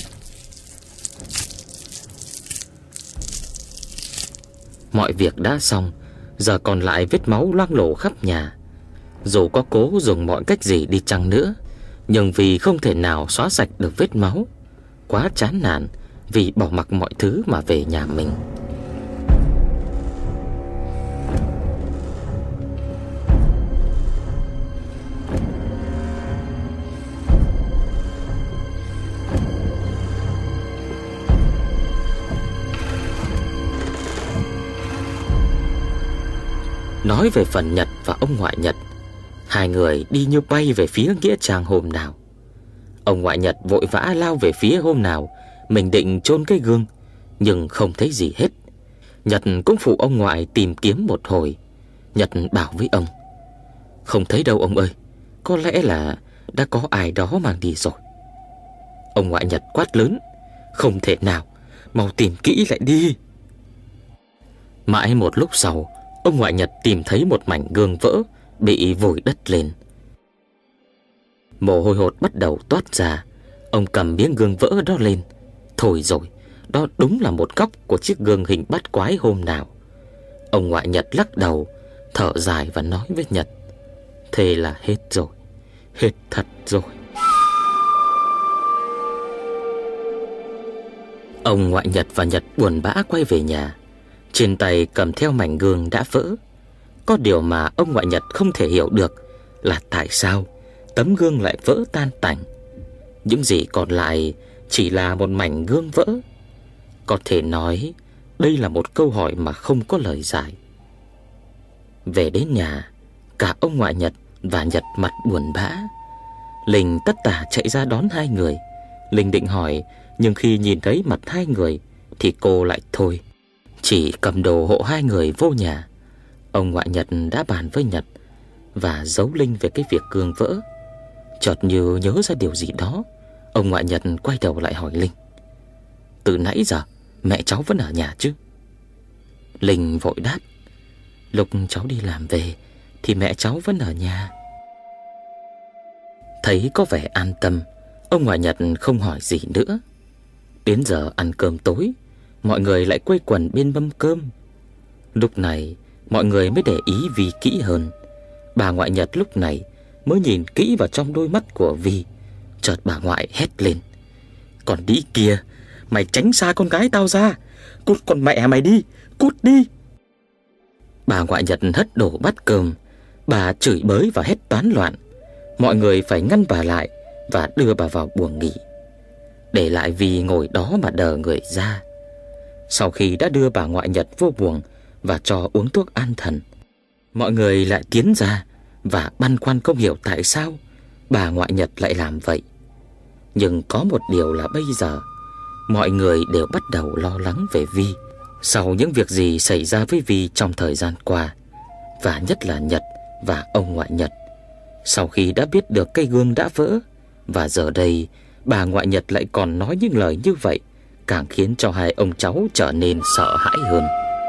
Mọi việc đã xong, giờ còn lại vết máu loang lổ khắp nhà. Dù có cố dùng mọi cách gì đi chăng nữa, nhưng vì không thể nào xóa sạch được vết máu. Quá chán nản, vì bỏ mặc mọi thứ mà về nhà mình. Nói về phần Nhật và ông ngoại Nhật, Hai người đi như bay về phía nghĩa trang hôm nào. Ông ngoại Nhật vội vã lao về phía hôm nào mình định chôn cái gương, nhưng không thấy gì hết. Nhật cũng phụ ông ngoại tìm kiếm một hồi. Nhật bảo với ông: "Không thấy đâu ông ơi, có lẽ là đã có ai đó mang đi rồi." Ông ngoại Nhật quát lớn: "Không thể nào, mau tìm kỹ lại đi." Mãi một lúc sau, ông ngoại Nhật tìm thấy một mảnh gương vỡ bị vùi đất lên. Mồ hôi hột bắt đầu toát ra. Ông cầm miếng gương vỡ đó lên. Thôi rồi, đó đúng là một góc của chiếc gương hình bát quái hôm nào. Ông ngoại Nhật lắc đầu, thở dài và nói với Nhật: "Thế là hết rồi, hết thật rồi." Ông ngoại Nhật và Nhật buồn bã quay về nhà, trên tay cầm theo mảnh gương đã vỡ. Có điều mà ông ngoại Nhật không thể hiểu được là tại sao tấm gương lại vỡ tan tành. Những gì còn lại chỉ là một mảnh gương vỡ. Có thể nói đây là một câu hỏi mà không có lời giải. Về đến nhà, cả ông ngoại Nhật và Nhật mặt buồn bã. Linh tất tả chạy ra đón hai người. Linh định hỏi, nhưng khi nhìn thấy mặt hai người thì cô lại thôi, chỉ cầm đồ hộ hai người vô nhà. Ông ngoại Nhật đã bàn với Nhật và giấu Linh về cái việc gương vỡ. Chợt như nhớ ra điều gì đó, ông ngoại Nhật quay đầu lại hỏi Linh: "Từ nãy giờ mẹ cháu vẫn ở nhà chứ?" Linh vội đáp: "Lúc cháu đi làm về thì mẹ cháu vẫn ở nhà." Thấy có vẻ an tâm, ông ngoại Nhật không hỏi gì nữa. Đến giờ ăn cơm tối, mọi người lại quây quần bên mâm cơm. Lúc này mọi người mới để ý Vi kỹ hơn. Bà ngoại Nhật lúc này mới nhìn kỹ vào trong đôi mắt của Vi. Chợt bà ngoại hét lên: "Còn đĩ kia, mày tránh xa con gái tao ra, cút con mẹ mày đi, cút đi." Bà ngoại Nhật hất đổ bát cơm. Bà chửi bới và hét toán loạn. Mọi người phải ngăn bà lại và đưa bà vào buồng nghỉ, để lại Vi ngồi đó mà đờ người ra. Sau khi đã đưa bà ngoại Nhật vô buồng và cho uống thuốc an thần, mọi người lại tiến ra và băn khoăn không hiểu tại sao bà ngoại Nhật lại làm vậy. Nhưng có một điều là bây giờ mọi người đều bắt đầu lo lắng về Vi sau những việc gì xảy ra với Vi trong thời gian qua, và nhất là Nhật và ông ngoại Nhật. Sau khi đã biết được cây gương đã vỡ, và giờ đây bà ngoại Nhật lại còn nói những lời như vậy, càng khiến cho hai ông cháu trở nên sợ hãi hơn.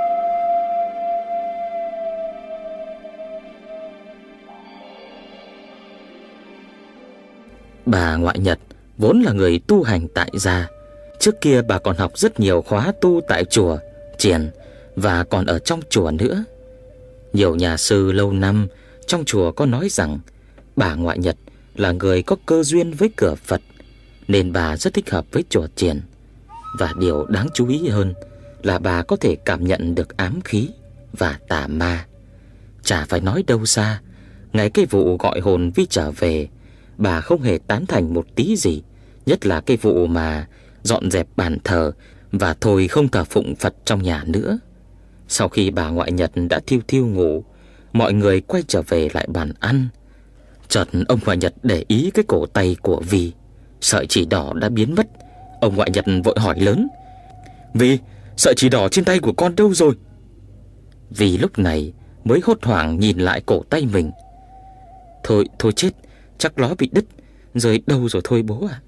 Bà ngoại Nhật vốn là người tu hành tại gia. Trước kia bà còn học rất nhiều khóa tu tại chùa, chiền và còn ở trong chùa nữa. Nhiều nhà sư lâu năm trong chùa có nói rằng bà ngoại Nhật là người có cơ duyên với cửa Phật, nên bà rất thích hợp với chùa chiền. Và điều đáng chú ý hơn là bà có thể cảm nhận được ám khí và tà ma. Chả phải nói đâu xa, ngay cái vụ gọi hồn Vi trở về, bà không hề tán thành một tí gì. Nhất là cái vụ mà dọn dẹp bàn thờ và thôi không thờ phụng Phật trong nhà nữa. Sau khi bà ngoại Nhật đã thiêu thiêu ngủ, mọi người quay trở về lại bàn ăn. Chợt ông ngoại Nhật để ý cái cổ tay của Vi, sợi chỉ đỏ đã biến mất. Ông ngoại Nhật vội hỏi lớn: "Vi, sợi chỉ đỏ trên tay của con đâu rồi?" Vi lúc này mới hốt hoảng nhìn lại cổ tay mình. Thôi chết, chắc nó bị đứt, rơi đâu rồi thôi bố à."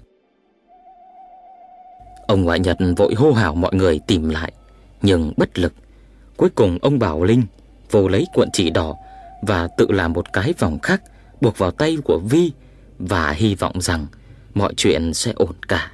Ông ngoại Nhật vội hô hào mọi người tìm lại, nhưng bất lực. Cuối cùng ông bảo Linh vô lấy cuộn chỉ đỏ và tự làm một cái vòng khác buộc vào tay của Vi, và hy vọng rằng mọi chuyện sẽ ổn cả.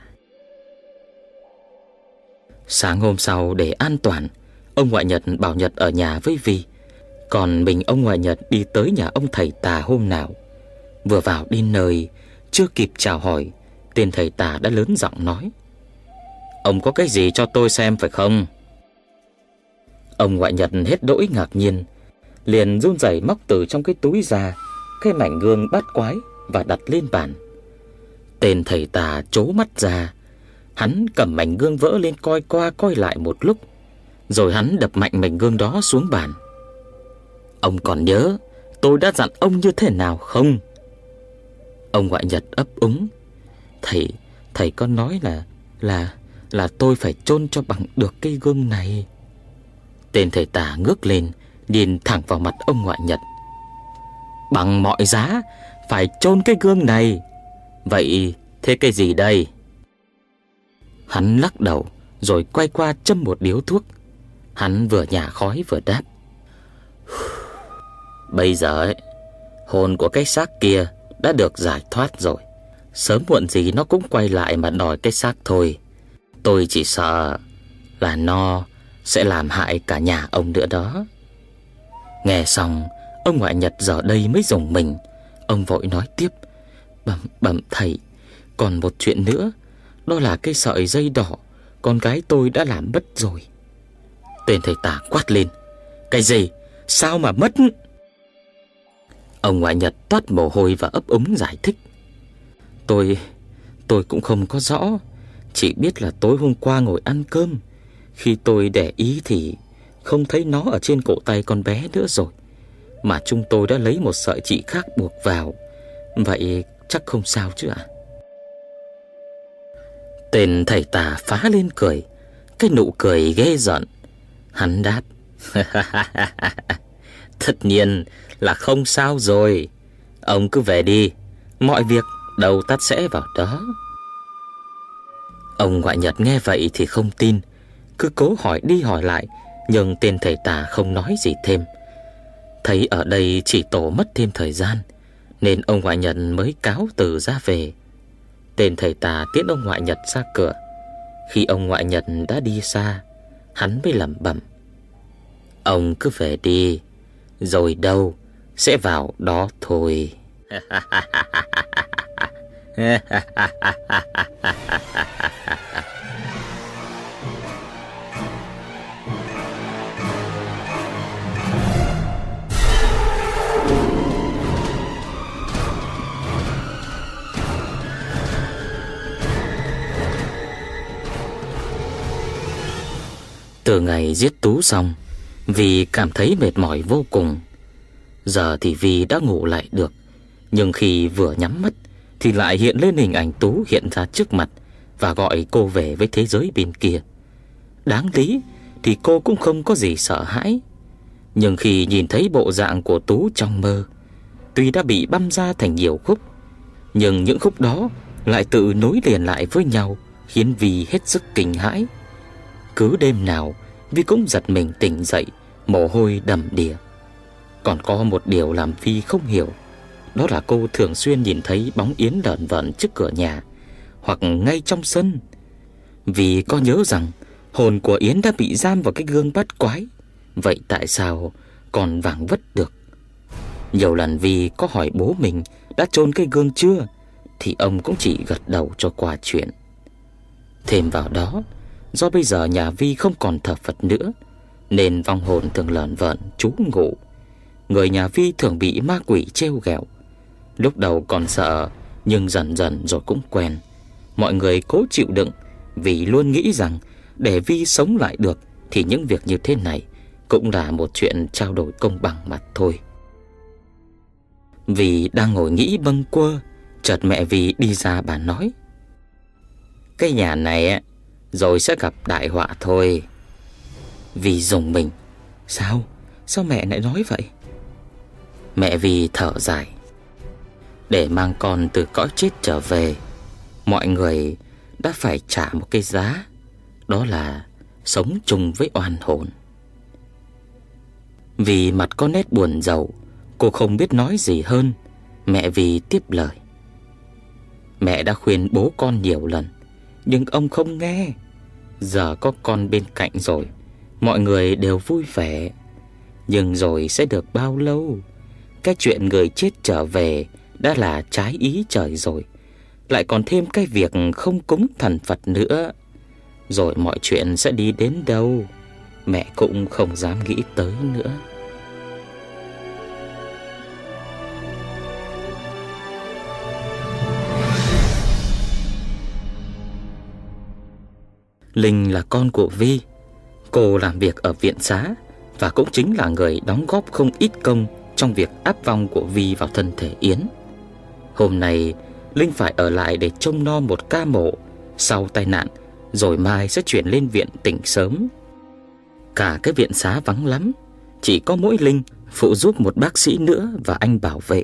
Sáng hôm sau, để an toàn, ông ngoại Nhật bảo Nhật ở nhà với Vi, còn mình ông ngoại Nhật đi tới nhà ông thầy tà hôm nào. Vừa vào đến nơi, chưa kịp chào hỏi, tên thầy tà đã lớn giọng nói: "Ông có cái gì cho tôi xem phải không?" Ông ngoại Nhật hết đỗi ngạc nhiên, liền run rẩy móc từ trong cái túi ra cái mảnh gương bát quái và đặt lên bàn. Tên thầy tà trố mắt ra. Hắn cầm mảnh gương vỡ lên coi qua coi lại một lúc, rồi hắn đập mạnh mảnh gương đó xuống bàn. "Ông còn nhớ tôi đã dặn ông như thế nào không? Ông ngoại Nhật ấp úng. Thầy có nói là tôi phải chôn cho bằng được cái gương này. Tên thầy tà ngước lên, nhìn thẳng vào mặt ông ngoại Nhật. Bằng mọi giá phải chôn cái gương này. Vậy thế cái gì đây? Hắn lắc đầu rồi quay qua châm một điếu thuốc. Hắn vừa nhả khói vừa đáp. Bây giờ ấy, hồn của cái xác kia đã được giải thoát rồi. Sớm muộn gì nó cũng quay lại mà đòi cái xác thôi. Tôi chỉ sợ là nó sẽ làm hại cả nhà ông nữa đó. Nghe xong, ông ngoại Nhật giờ đây mới rùng mình. Ông vội nói tiếp. Bẩm thầy, còn một chuyện nữa. Đó là cái sợi dây đỏ con gái tôi đã làm mất rồi. Tên thầy tà quát lên. Cái gì? Sao mà mất? Ông ngoại Nhật toát mồ hôi và ấp úng giải thích. Tôi cũng không có rõ. Chỉ biết là tối hôm qua ngồi ăn cơm, khi tôi để ý thì không thấy nó ở trên cổ tay con bé nữa rồi, mà chúng tôi đã lấy một sợi chỉ khác buộc vào. Vậy chắc không sao chứ ạ? Tên thầy tà phá lên cười. Cái nụ cười ghê rợn. Hắn đáp. Tất nhiên là không sao rồi. Ông cứ về đi. Mọi việc đầu tắt sẽ vào đó. Ông ngoại Nhật nghe vậy thì không tin, cứ cố hỏi đi hỏi lại, nhưng tên thầy tà không nói gì thêm. Thấy ở đây chỉ tổ mất thêm thời gian, nên ông ngoại Nhật mới cáo từ ra về. Tên thầy tà tiễn ông ngoại Nhật ra cửa. Khi ông ngoại Nhật đã đi xa, hắn mới lẩm bẩm. Ông cứ về đi, rồi đâu sẽ vào đó thôi. Từ ngày giết Tú xong, Vi cảm thấy mệt mỏi vô cùng. Giờ thì Vi đã ngủ lại được, nhưng khi vừa nhắm mắt thì lại hiện lên hình ảnh Tú hiện ra trước mặt và gọi cô về với thế giới bên kia. Đáng lý thì cô cũng không có gì sợ hãi, nhưng khi nhìn thấy bộ dạng của Tú trong mơ, tuy đã bị băm ra thành nhiều khúc, nhưng những khúc đó lại tự nối liền lại với nhau, khiến Vi hết sức kinh hãi. Cứ đêm nào Vi cũng giật mình tỉnh dậy, mồ hôi đầm đìa. Còn có một điều làm Vi không hiểu, đó là cô thường xuyên nhìn thấy bóng Yến lởn vởn trước cửa nhà hoặc ngay trong sân. Vì có nhớ rằng hồn của Yến đã bị giam vào cái gương bát quái. Vậy tại sao còn vàng vất được? Nhiều lần Vi có hỏi bố mình đã chôn cái gương chưa, thì ông cũng chỉ gật đầu cho qua chuyện. Thêm vào đó, do bây giờ nhà Vi không còn thờ Phật nữa, nên vong hồn thường lởn vởn trú ngụ. Người nhà Vi thường bị ma quỷ trêu ghẹo. Lúc đầu còn sợ, nhưng dần dần rồi cũng quen. Mọi người cố chịu đựng, vì luôn nghĩ rằng để Vi sống lại được thì những việc như thế này cũng là một chuyện trao đổi công bằng mà thôi. Vi đang ngồi nghĩ bâng quơ, chợt mẹ Vi đi ra bà nói. Cái nhà này rồi sẽ gặp đại họa thôi. Vi rùng mình. Sao mẹ lại nói vậy? Mẹ Vi thở dài. Để mang con từ cõi chết trở về, mọi người đã phải trả một cái giá, đó là sống chung với oan hồn. Vì mặt có nét buồn rầu, cô không biết nói gì hơn. Mẹ Vi tiếp lời. Mẹ đã khuyên bố con nhiều lần, nhưng ông không nghe. Giờ có con bên cạnh rồi, mọi người đều vui vẻ. Nhưng rồi sẽ được bao lâu? Cái chuyện người chết trở về đã là trái ý trời rồi, lại còn thêm cái việc không cúng thần Phật nữa. Rồi mọi chuyện sẽ đi đến đâu, mẹ cũng không dám nghĩ tới nữa. Linh là con của Vi. Cô làm việc ở viện xá và cũng chính là người đóng góp không ít công trong việc áp vong của Vi vào thân thể Yến. Hôm nay Linh phải ở lại để trông nom một ca mổ sau tai nạn, rồi mai sẽ chuyển lên viện tỉnh sớm. Cả cái viện xá vắng lắm, chỉ có mỗi Linh phụ giúp một bác sĩ nữa và anh bảo vệ.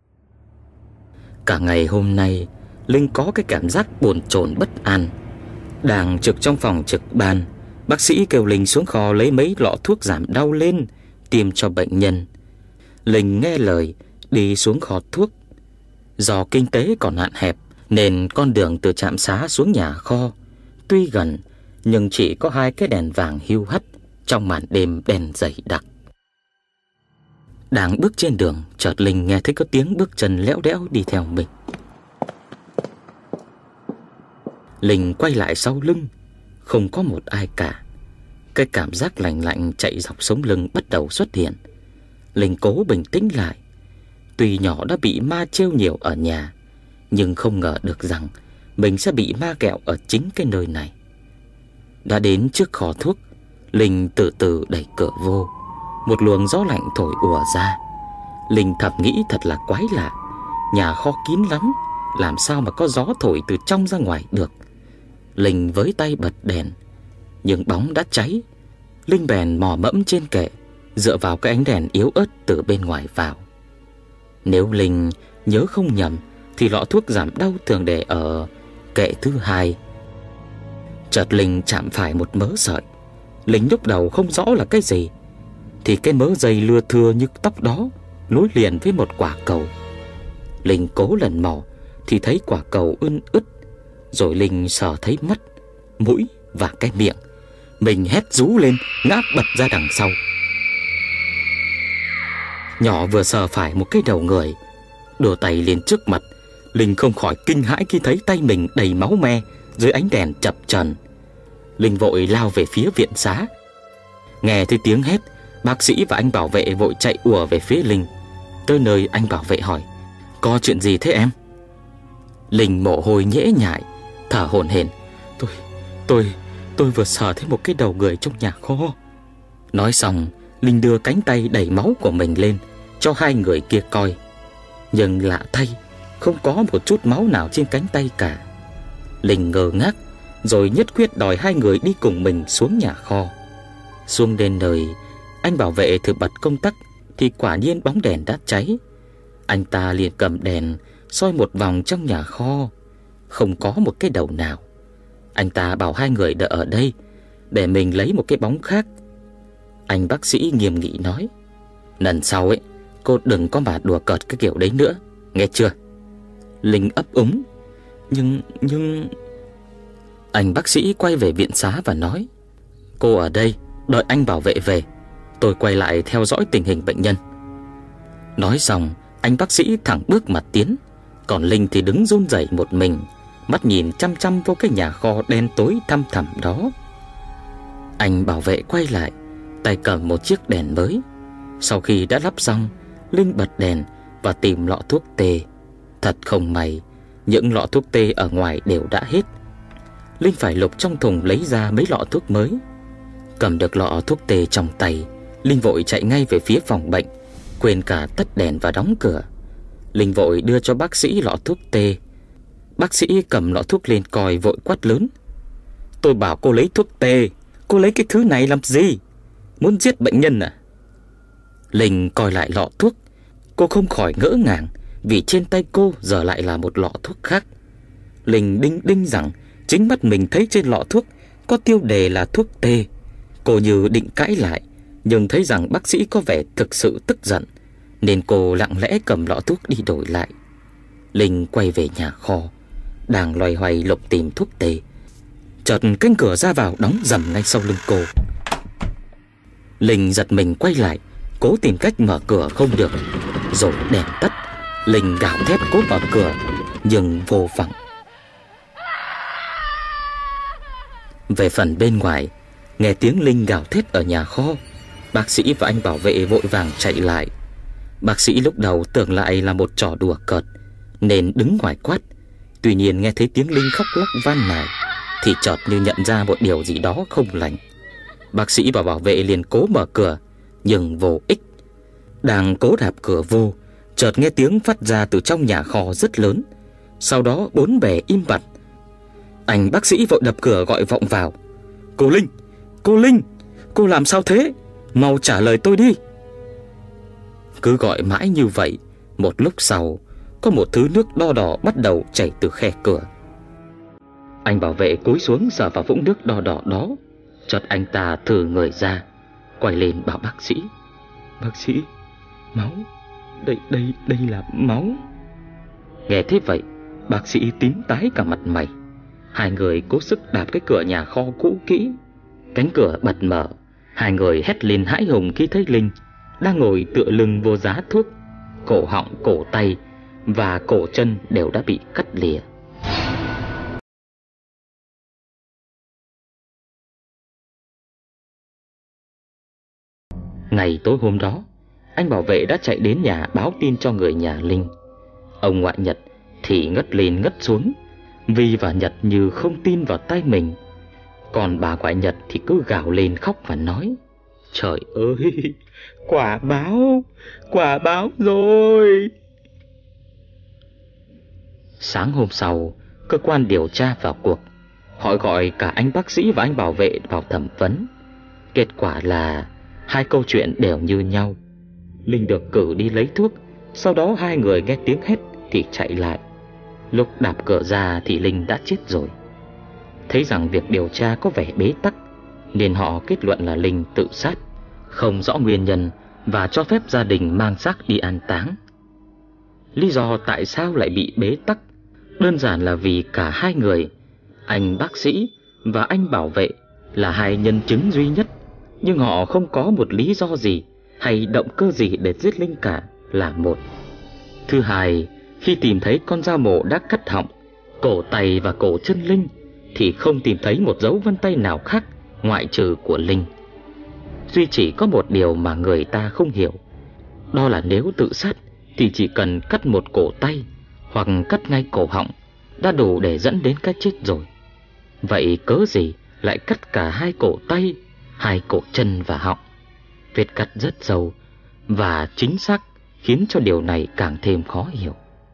Cả ngày hôm nay Linh có cái cảm giác bồn chồn bất an. Đang trực trong phòng trực ban, bác sĩ kêu Linh xuống kho lấy mấy lọ thuốc giảm đau lên tiêm cho bệnh nhân. Linh nghe lời đi xuống kho thuốc. Do kinh tế còn hạn hẹp nên con đường từ trạm xá xuống nhà kho tuy gần, nhưng chỉ có 2 cái đèn vàng hiu hắt trong màn đêm đen dày đặc. Đang bước trên đường, chợt Linh nghe thấy có tiếng bước chân léo đẽo đi theo mình. Linh quay lại sau lưng, không có một ai cả. Cái cảm giác lạnh lạnh chạy dọc sống lưng bắt đầu xuất hiện. Linh cố bình tĩnh lại. Tuy nhỏ đã bị ma trêu nhiều ở nhà, nhưng không ngờ được rằng mình sẽ bị ma kẹo ở chính cái nơi này. Đã đến trước kho thuốc, Linh từ từ đẩy cửa vô. Một luồng gió lạnh thổi ùa ra. Linh thầm nghĩ thật là quái lạ. Nhà kho kín lắm, làm sao mà có gió thổi từ trong ra ngoài được. Linh với tay bật đèn, nhưng bóng đã cháy. Linh bèn mò mẫm trên kệ, dựa vào cái ánh đèn yếu ớt từ bên ngoài vào. Nếu Linh nhớ không nhầm thì lọ thuốc giảm đau thường để ở kệ thứ 2. Chợt Linh chạm phải một mớ sợi. Linh lúc đầu không rõ là cái gì, thì cái mớ dây lưa thưa như tóc đó nối liền với một quả cầu. Linh cố lần mò thì thấy quả cầu ươn ứt. Rồi Linh sờ thấy mắt, mũi và cái miệng. Mình hét rú lên, ngã bật ra đằng sau. Nhỏ vừa sờ phải một cái đầu người, đưa tay lên trước mặt. Linh không khỏi kinh hãi khi thấy tay mình đầy máu me dưới ánh đèn chập chờn. Linh vội lao về phía viện xá. Nghe thấy tiếng hét, bác sĩ và anh bảo vệ vội chạy ùa về phía Linh. Tới nơi anh bảo vệ hỏi: "Có chuyện gì thế em?" Linh mồ hôi nhễ nhại, thở hổn hển: Tôi vừa sờ thấy một cái đầu người trong nhà kho." Nói xong, Linh đưa cánh tay đầy máu của mình lên cho 2 người kia coi. Nhưng lạ thay, không có một chút máu nào trên cánh tay cả. Linh ngơ ngác, rồi nhất quyết đòi 2 người đi cùng mình xuống nhà kho. Xuống đến nơi, anh bảo vệ thử bật công tắc thì quả nhiên bóng đèn đã cháy. Anh ta liền cầm đèn soi một vòng trong nhà kho, không có một cái đầu nào. Anh ta bảo 2 người đợi ở đây để mình lấy một cái bóng khác. Anh bác sĩ nghiêm nghị nói: "Lần sau ấy, cô đừng có mà đùa cợt cái kiểu đấy nữa, nghe chưa?" Linh ấp úng: Nhưng Anh bác sĩ quay về viện xá và nói: "Cô ở đây đợi anh bảo vệ về, tôi quay lại theo dõi tình hình bệnh nhân." Nói xong, anh bác sĩ thẳng bước mà tiến. Còn Linh thì đứng run rẩy một mình, mắt nhìn chăm chăm vô cái nhà kho đen tối thăm thẳm đó. Anh bảo vệ quay lại, tay cầm một chiếc đèn mới. Sau khi đã lắp xong, Linh bật đèn và tìm lọ thuốc tê. Thật không may, những lọ thuốc tê ở ngoài đều đã hết. Linh phải lục trong thùng lấy ra mấy lọ thuốc mới. Cầm được lọ thuốc tê trong tay, Linh vội chạy ngay về phía phòng bệnh, quên cả tắt đèn và đóng cửa. Linh vội đưa cho bác sĩ lọ thuốc tê. Bác sĩ cầm lọ thuốc lên coi vội quát lớn: "Tôi bảo cô lấy thuốc tê, cô lấy cái thứ này làm gì? Muốn giết bệnh nhân à?" Linh coi lại lọ thuốc. Cô không khỏi ngỡ ngàng, vì trên tay cô giờ lại là một lọ thuốc khác. Linh đinh đinh rằng chính mắt mình thấy trên lọ thuốc có tiêu đề là thuốc tê. Cô như định cãi lại, nhưng thấy rằng bác sĩ có vẻ thực sự tức giận, nên cô lặng lẽ cầm lọ thuốc đi đổi lại. Linh quay về nhà kho, đang loay hoay lục tìm thuốc tê. Chợt cánh cửa ra vào đóng rầm ngay sau lưng cô. Linh giật mình quay lại, cố tìm cách mở cửa không được. Rồi đèn tắt, Linh gào thét cố mở cửa, nhưng vô vọng. Về phần bên ngoài, nghe tiếng Linh gào thét ở nhà kho, bác sĩ và anh bảo vệ vội vàng chạy lại. Bác sĩ lúc đầu tưởng lại là một trò đùa cợt nên đứng ngoài quát. Tuy nhiên nghe thấy tiếng Linh khóc lóc van nài thì chợt như nhận ra một điều gì đó không lành. Bác sĩ và bảo vệ liền cố mở cửa, nhưng vô ích. Đang cố đạp cửa vô, chợt nghe tiếng phát ra từ trong nhà kho rất lớn. Sau đó bốn bề im bặt. Anh bác sĩ vội đập cửa gọi vọng vào: "Cô Linh, cô Linh, cô làm sao thế? Mau trả lời tôi đi." Cứ gọi mãi như vậy, một lúc sau, có một thứ nước đo đỏ bắt đầu chảy từ khe cửa. Anh bảo vệ cúi xuống sờ vào vũng nước đo đỏ đó. Chợt anh ta thử người ra, quay lên bảo bác sĩ: "Bác sĩ, máu, đây là máu." Nghe thế vậy, bác sĩ tím tái cả mặt mày. Hai người cố sức đạp cái cửa nhà kho cũ kỹ. Cánh cửa bật mở. Hai người hét lên hãi hùng khi thấy Linh đang ngồi tựa lưng vô giá thuốc. Cổ họng, cổ tay và cổ chân đều đã bị cắt lìa. Ngày tối hôm đó, anh bảo vệ đã chạy đến nhà báo tin cho người nhà Linh. Ông ngoại Nhật thì ngất lên ngất xuống. Vi và Nhật như không tin vào tay mình. Còn bà ngoại Nhật thì cứ gào lên khóc và nói: "Trời ơi, quả báo rồi." Sáng hôm sau, cơ quan điều tra vào cuộc. Họ gọi cả anh bác sĩ và anh bảo vệ vào thẩm vấn. Kết quả là hai câu chuyện đều như nhau. Linh được cử đi lấy thuốc. Sau đó hai người nghe tiếng hét thì chạy lại. Lúc đạp cửa ra thì Linh đã chết rồi. Thấy rằng việc điều tra có vẻ bế tắc, nên họ kết luận là Linh tự sát, không rõ nguyên nhân, và cho phép gia đình mang xác đi an táng. Lý do tại sao lại bị bế tắc đơn giản là vì cả hai người, anh bác sĩ và anh bảo vệ, là hai nhân chứng duy nhất, nhưng họ không có một lý do gì hay động cơ gì để giết Linh cả là một. Thứ hai, khi tìm thấy con dao mổ đã cắt họng, cổ tay và cổ chân Linh thì không tìm thấy một dấu vân tay nào khác ngoại trừ của Linh. Duy chỉ có một điều mà người ta không hiểu, đó là nếu tự sát thì chỉ cần cắt một cổ tay hoặc cắt ngay cổ họng đã đủ để dẫn đến cái chết rồi. Vậy cớ gì lại cắt cả hai cổ tay, hai cổ chân và họng? Vết cắt rất sâu và chính xác, khiến cho điều này càng thêm khó hiểu.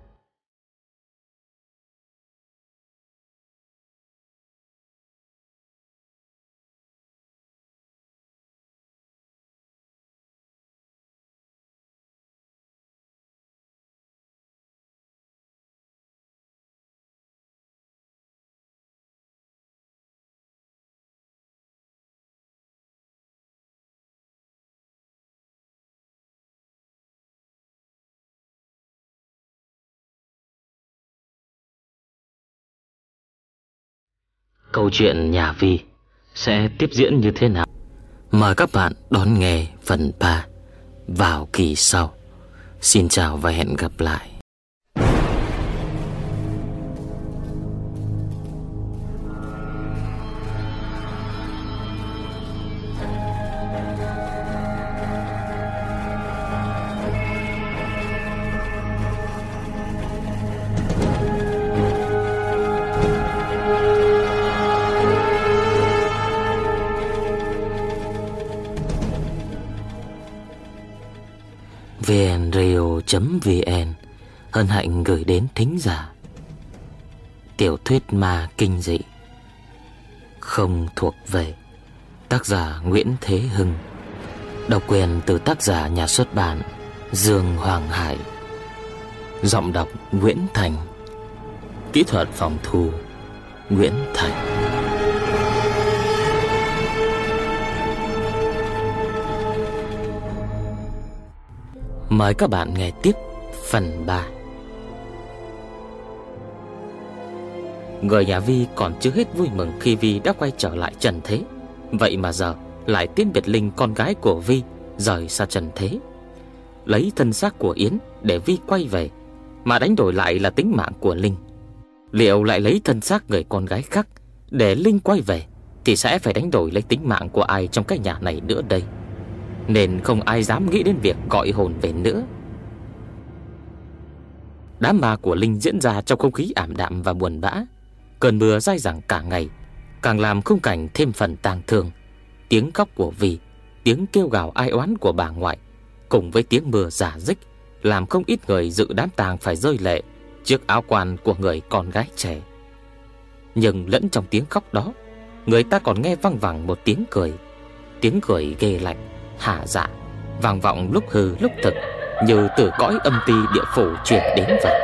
Câu chuyện nhà Vi sẽ tiếp diễn như thế nào? Mời các bạn đón nghe phần 3 vào kỳ sau. Xin chào và hẹn gặp lại. vnradio.vn hân hạnh gửi đến thính giả tiểu thuyết ma kinh dị Không Thuộc Về, tác giả Nguyễn Thế Hưng, độc quyền từ tác giả nhà xuất bản Dương Hoàng Hải, giọng đọc Nguyễn Thành, kỹ thuật phòng thu Nguyễn Thành. Mời các bạn nghe tiếp phần 3. Người nhà Vi còn chưa hết vui mừng khi Vi đã quay trở lại trần thế. Vậy mà giờ lại tiễn biệt Linh, con gái của Vi, rời xa trần thế. Lấy thân xác của Yến để Vi quay về, mà đánh đổi lại là tính mạng của Linh. Liệu lại lấy thân xác người con gái khác để Linh quay về, thì sẽ phải đánh đổi lấy tính mạng của ai trong cái nhà này nữa đây? Nên không ai dám nghĩ đến việc gọi hồn về nữa. Đám ma của Linh diễn ra trong không khí ảm đạm và buồn bã. Cơn mưa dai dẳng cả ngày, càng làm khung cảnh thêm phần tang thương. Tiếng khóc của Vi, tiếng kêu gào ai oán của bà ngoại, cùng với tiếng mưa rả rích, làm không ít người dự đám tang phải rơi lệ trước áo quan của người con gái trẻ. Nhưng lẫn trong tiếng khóc đó, người ta còn nghe văng vẳng một tiếng cười. Tiếng cười ghê lạnh, hả dạ, vang vọng lúc hư lúc thực, như từ cõi âm ti địa phủ truyền đến vậy.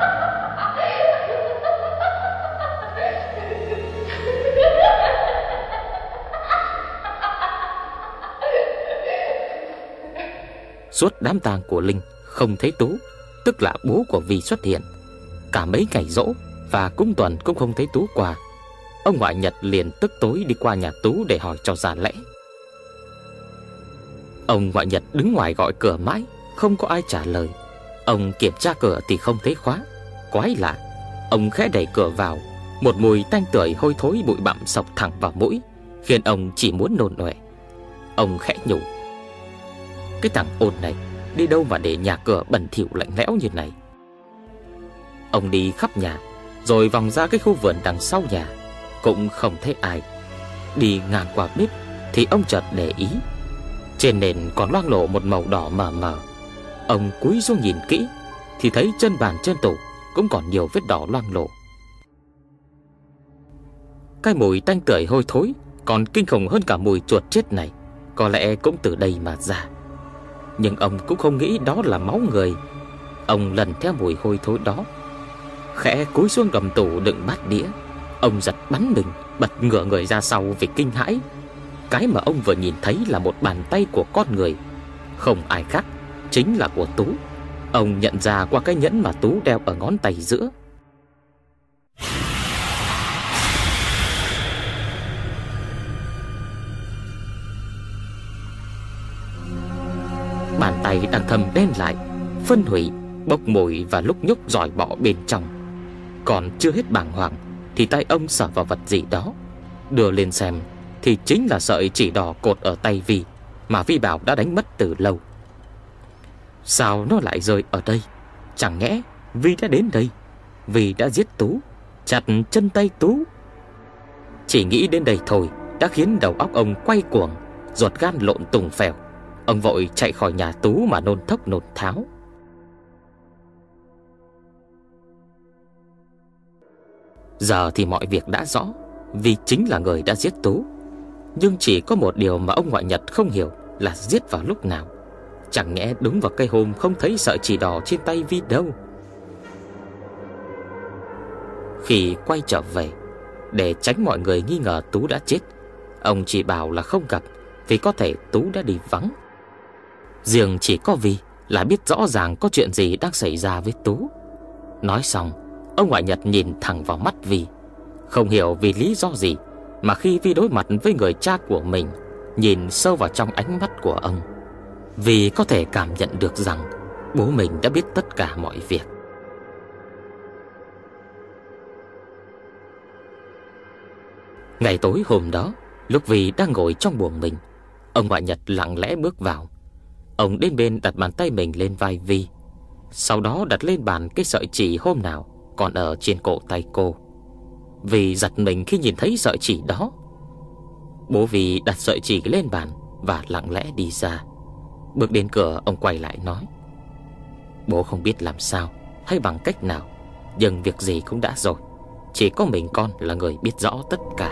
Suốt đám tang của Linh không thấy Tú, tức là bố của Vi xuất hiện. Cả mấy ngày giỗ và cúng tuần cũng không thấy Tú qua. Ông ngoại Nhật liền tức tối đi qua nhà Tú để hỏi cho ra lẽ. Ông ngoại Nhật đứng ngoài gọi cửa mãi, không có ai trả lời. Ông kiểm tra cửa thì không thấy khóa. Quái lạ, ông khẽ đẩy cửa vào. Một mùi tanh tưởi hôi thối bụi bặm xộc thẳng vào mũi, khiến ông chỉ muốn nôn ọe. Ông khẽ nhủ: cái thằng ôn này đi đâu mà để nhà cửa bẩn thỉu lạnh lẽo như này. Ông đi khắp nhà, rồi vòng ra cái khu vườn đằng sau nhà, cũng không thấy ai. Đi ngang qua bếp thì ông chợt để ý, trên nền còn loang lổ một màu đỏ mờ mờ. Ông cúi xuống nhìn kỹ thì thấy chân bàn trên tủ cũng còn nhiều vết đỏ loang lổ. Cái mùi tanh tưởi hôi thối còn kinh khủng hơn cả mùi chuột chết này có lẽ cũng từ đây mà ra. Nhưng ông cũng không nghĩ đó là máu người. Ông lần theo mùi hôi thối đó, khẽ cúi xuống gầm tủ đựng bát đĩa. Ông giật bắn mình, bật ngửa người ra sau vì kinh hãi. Cái mà ông vừa nhìn thấy là một bàn tay của con người, không ai khác, chính là của Tú. Ông nhận ra qua cái nhẫn mà Tú đeo ở ngón tay giữa. Bàn tay đang thầm đen lại, phân hủy, bốc mùi và lúc nhúc giỏi bọ bên trong. Còn chưa hết bàng hoàng thì tay ông sờ vào vật gì đó. Đưa lên xem thì chính là sợi chỉ đỏ cột ở tay Vi mà Vi bảo đã đánh mất từ lâu. Sao nó lại rơi ở đây? Chẳng nhẽ Vi đã đến đây, Vi đã giết Tú, chặt chân tay Tú? Chỉ nghĩ đến đây thôi đã khiến đầu óc ông quay cuồng, ruột gan lộn tùng phèo. Ông vội chạy khỏi nhà Tú mà nôn thốc nôn tháo. Giờ thì mọi việc đã rõ, vì chính là người đã giết Tú. Nhưng chỉ có một điều mà ông ngoại Nhật không hiểu là giết vào lúc nào. Chẳng nhẽ đúng vào cái hôm không thấy sợi chỉ đỏ trên tay Vi đâu. Khi quay trở về, để tránh mọi người nghi ngờ Tú đã chết, ông chỉ bảo là không gặp vì có thể Tú đã đi vắng. Riêng chỉ có Vi là biết rõ ràng có chuyện gì đang xảy ra với Tú. Nói xong, ông ngoại Nhật nhìn thẳng vào mắt Vi. Không hiểu vì lý do gì mà khi Vi đối mặt với người cha của mình, nhìn sâu vào trong ánh mắt của ông, Vi có thể cảm nhận được rằng bố mình đã biết tất cả mọi việc. Ngày tối hôm đó, lúc Vi đang ngồi trong buồng mình, ông ngoại Nhật lặng lẽ bước vào. Ông đến bên đặt bàn tay mình lên vai Vi, sau đó đặt lên bàn cái sợi chỉ hôm nào còn ở trên cổ tay cô. Vi giật mình khi nhìn thấy sợi chỉ đó. Bố Vi đặt sợi chỉ lên bàn và lặng lẽ đi ra. Bước đến cửa, ông quay lại nói: bố không biết làm sao hay bằng cách nào, nhưng việc gì cũng đã rồi. Chỉ có mình con là người biết rõ tất cả.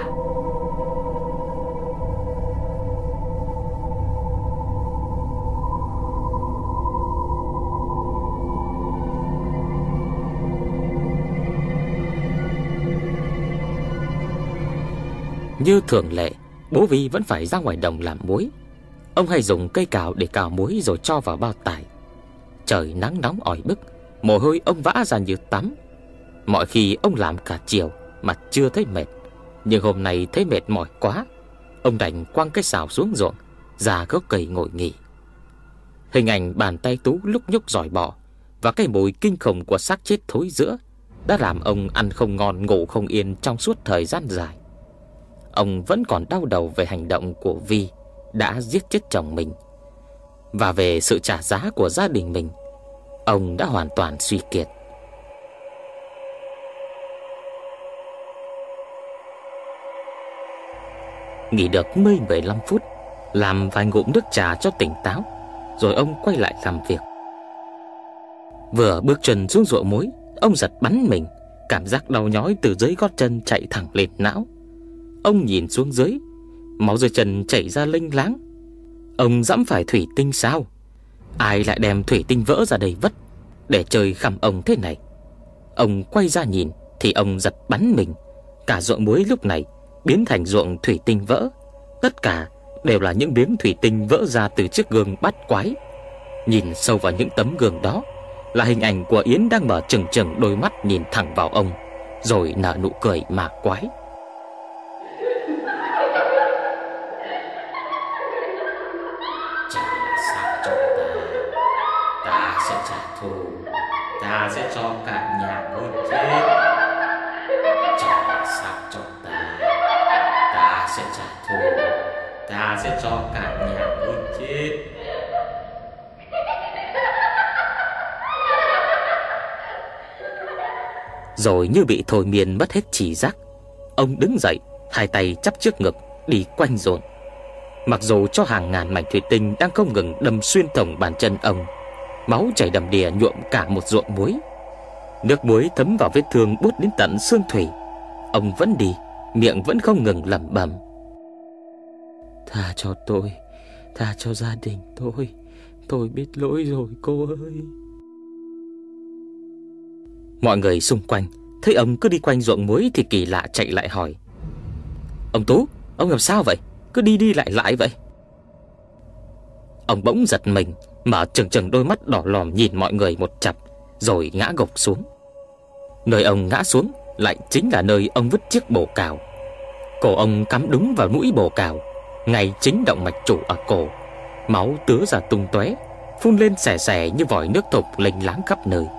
Như thường lệ, bố Vi vẫn phải ra ngoài đồng làm muối. Ông hay dùng cây cào để cào muối rồi cho vào bao tải. Trời nắng nóng oi bức, mồ hôi ông vã ra như tắm. Mọi khi ông làm cả chiều mà chưa thấy mệt, nhưng hôm nay thấy mệt mỏi quá, ông đành quăng cái xào xuống ruộng, ra gốc cây ngồi nghỉ. Hình ảnh bàn tay Tú lúc nhúc giỏi bọ và cái mùi kinh khủng của xác chết thối rữa đã làm ông ăn không ngon ngủ không yên trong suốt thời gian dài. Ông vẫn còn đau đầu về hành động của Vi đã giết chết chồng mình, và về sự trả giá của gia đình mình. Ông đã hoàn toàn suy kiệt. Nghỉ được 10-15 phút, làm vài ngụm nước trà cho tỉnh táo, rồi ông quay lại làm việc. Vừa bước chân xuống ruộng muối, ông giật bắn mình. Cảm giác đau nhói từ dưới gót chân chạy thẳng lên não. Ông nhìn xuống dưới, máu dưới chân chảy ra lênh láng. Ông dẫm phải thủy tinh sao? Ai lại đem thủy tinh vỡ ra đây vất để chơi khăm ông thế này? Ông quay ra nhìn thì ông giật bắn mình. Cả ruộng muối lúc này biến thành ruộng thủy tinh vỡ. Tất cả đều là những miếng thủy tinh vỡ ra từ chiếc gương bát quái. Nhìn sâu vào những tấm gương đó là hình ảnh của Yến đang mở trừng trừng đôi mắt nhìn thẳng vào ông, rồi nở nụ cười ma quái. Trả sao cho ta sẽ trả thù, ta sẽ cho cả nhà ngươi chết. Trả sao cho ta sẽ trả thù, ta sẽ cho cả nhà ngươi chết. Rồi như bị thôi miên mất hết trí giác, ông đứng dậy, hai tay chắp trước ngực, đi quanh ruộng. Mặc dù cho hàng ngàn mảnh thủy tinh đang không ngừng đâm xuyên thủng bàn chân ông, máu chảy đầm đìa nhuộm cả một ruộng muối. Nước muối thấm vào vết thương buốt đến tận xương thủy. Ông vẫn đi, miệng vẫn không ngừng lẩm bẩm: Tha cho tôi, tha cho gia đình tôi biết lỗi rồi cô ơi. Mọi người xung quanh thấy ông cứ đi quanh ruộng muối thì kỳ lạ chạy lại hỏi: Ông Tú, ông làm sao vậy? Cứ đi đi lại lại vậy? Ông bỗng giật mình, mở trừng trừng đôi mắt đỏ lòm nhìn mọi người một chặp, rồi ngã gục xuống. Nơi ông ngã xuống lại chính là nơi ông vứt chiếc bồ cào. Cổ ông cắm đúng vào mũi bồ cào, ngay chính động mạch chủ ở cổ. Máu tứa ra tung tóe, phun lên xè xè như vòi nước thục lênh láng khắp nơi.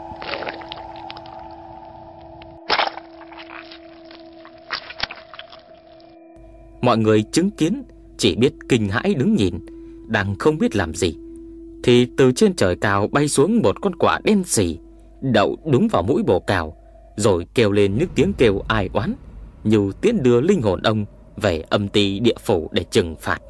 Mọi người chứng kiến chỉ biết kinh hãi đứng nhìn, đang không biết làm gì, thì từ trên trời cao bay xuống một con quạ đen sì, đậu đúng vào mũi bồ cào, rồi kêu lên những tiếng kêu ai oán, như tiến đưa linh hồn ông về âm ty địa phủ để trừng phạt.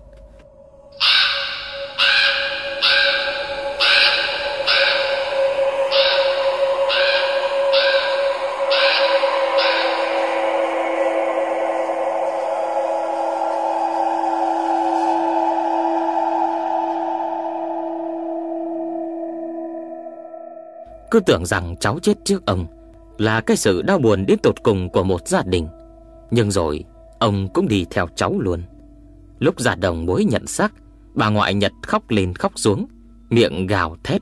Cứ tưởng rằng cháu chết trước ông là cái sự đau buồn đến tột cùng của một gia đình, nhưng rồi ông cũng đi theo cháu luôn. Lúc ra đồng muối nhận xác, bà ngoại Nhật khóc lên khóc xuống, miệng gào thét: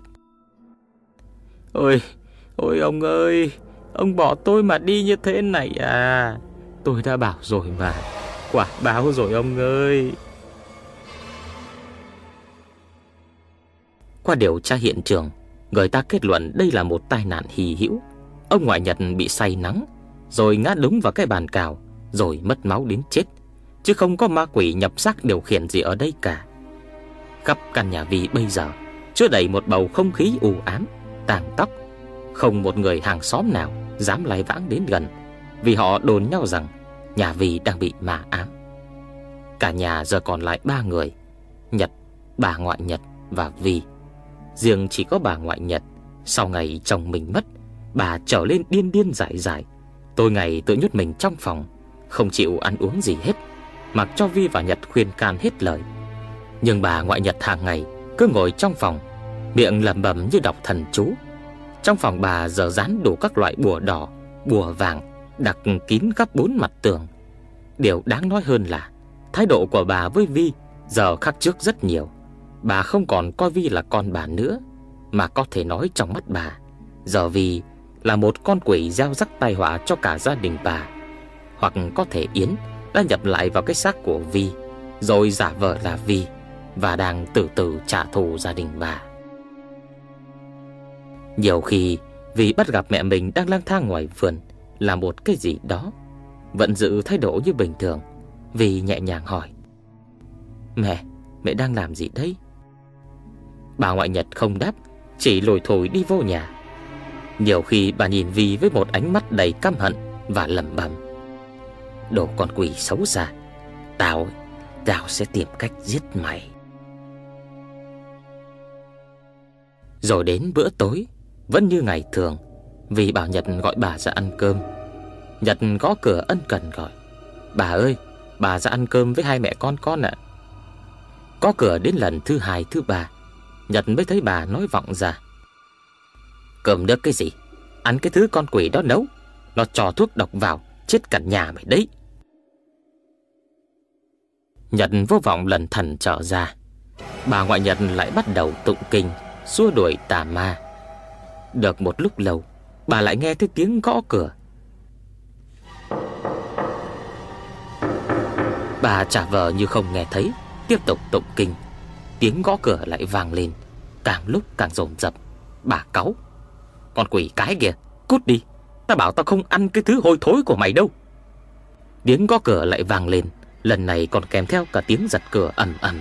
Ôi ông ơi, ông bỏ tôi mà đi như thế này à? Tôi đã bảo rồi mà, quả báo rồi ông ơi. Qua điều tra hiện trường, người ta kết luận đây là một tai nạn hy hữu. Ông ngoại Nhật bị say nắng, rồi ngã đúng vào cái bàn cào, rồi mất máu đến chết, chứ không có ma quỷ nhập xác điều khiển gì ở đây cả. Khắp căn nhà Vi bây giờ chứa đầy một bầu không khí u ám, tang tóc. Không một người hàng xóm nào dám lai vãng đến gần, vì họ đồn nhau rằng nhà Vi đang bị ma ám. Cả nhà giờ còn lại 3 người: Nhật, bà ngoại Nhật và Vi. Riêng chỉ có bà ngoại Nhật, sau ngày chồng mình mất, bà trở lên điên điên dại dại, tối ngày tự nhốt mình trong phòng, không chịu ăn uống gì hết, mặc cho Vi và Nhật khuyên can hết lời. Nhưng bà ngoại Nhật hàng ngày cứ ngồi trong phòng, miệng lẩm bẩm như đọc thần chú. Trong phòng bà giờ dán đủ các loại bùa đỏ, bùa vàng, đặt kín khắp 4 mặt tường. Điều đáng nói hơn là thái độ của bà với Vi giờ khác trước rất nhiều. Bà không còn coi Vi là con bà nữa, mà có thể nói trong mắt bà, giờ Vi là một con quỷ gieo rắc tai họa cho cả gia đình bà. Hoặc có thể Yến đã nhập lại vào cái xác của Vi, rồi giả vờ là Vi, và đang từ từ trả thù gia đình bà. Nhiều khi Vi bắt gặp mẹ mình đang lang thang ngoài vườn làm một cái gì đó, vẫn giữ thái độ như bình thường. Vi nhẹ nhàng hỏi: Mẹ đang làm gì đấy? Bà ngoại Nhật không đáp, chỉ lủi thủi đi vô nhà. Nhiều khi bà nhìn Vi với một ánh mắt đầy căm hận và lẩm bẩm: Đồ con quỷ xấu xa, tao sẽ tìm cách giết mày. Rồi đến bữa tối vẫn như ngày thường, vì bảo Nhật gọi bà ra ăn cơm. Nhật gõ cửa ân cần gọi: "Bà ơi, bà ra ăn cơm với hai mẹ con ạ." Có cửa đến lần thứ hai thứ ba, Nhật mới thấy bà nói vọng ra: "Cơm nước cái gì? Ăn cái thứ con quỷ đó nấu. Nó cho thuốc độc vào, chết cả nhà mày đấy." Nhật vô vọng lần thần trở ra. Bà ngoại Nhật lại bắt đầu tụng kinh, xua đuổi tà ma. Được một lúc lâu, bà lại nghe thấy tiếng gõ cửa. Bà trả vờ như không nghe thấy, tiếp tục tụng kinh. Tiếng gõ cửa lại vang lên, càng lúc càng dồn dập. Bà cáu: "Con quỷ cái kìa, cút đi. Ta bảo tao không ăn cái thứ hôi thối của mày đâu." Tiếng gõ cửa lại vang lên, lần này còn kèm theo cả tiếng giật cửa ầm ầm.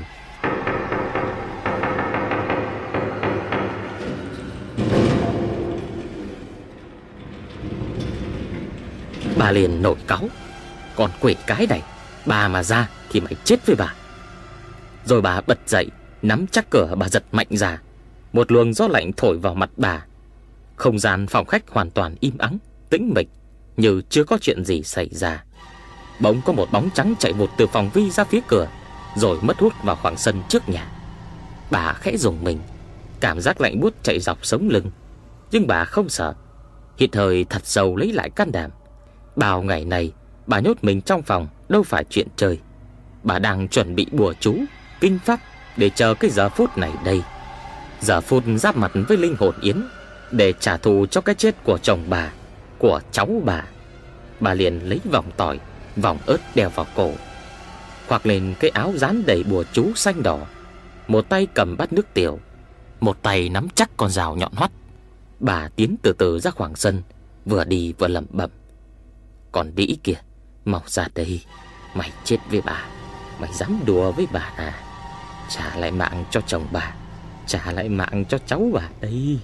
Bà liền nổi cáu: "Con quỷ cái này, bà mà ra thì mày chết với bà." Rồi bà bật dậy, nắm chắc cửa, bà giật mạnh ra. Một luồng gió lạnh thổi vào mặt bà. Không gian phòng khách hoàn toàn im ắng, tĩnh mịch, như chưa có chuyện gì xảy ra. Bỗng có một bóng trắng chạy vụt từ phòng vi ra phía cửa, rồi mất hút vào khoảng sân trước nhà. Bà khẽ rùng mình, cảm giác lạnh buốt chạy dọc sống lưng. Nhưng bà không sợ, hít hơi thật sâu lấy lại can đảm. Bao ngày này bà nhốt mình trong phòng đâu phải chuyện chơi. Bà đang chuẩn bị bùa chú, kinh pháp để chờ cái giờ phút này đây. Giờ phút giáp mặt với linh hồn Yến, để trả thù cho cái chết của chồng bà, của cháu bà. Bà liền lấy vòng tỏi, vòng ớt đeo vào cổ, khoác lên cái áo dán đầy bùa chú xanh đỏ. Một tay cầm bát nước tiểu, một tay nắm chắc con dao nhọn hoắt. Bà tiến từ từ ra khoảng sân, vừa đi vừa lẩm bẩm: "Con đĩ kìa, mau ra đây. Mày chết với bà, mày dám đùa với bà à? Trả lại mạng cho chồng bà, trả lại mạng cho cháu bà đây."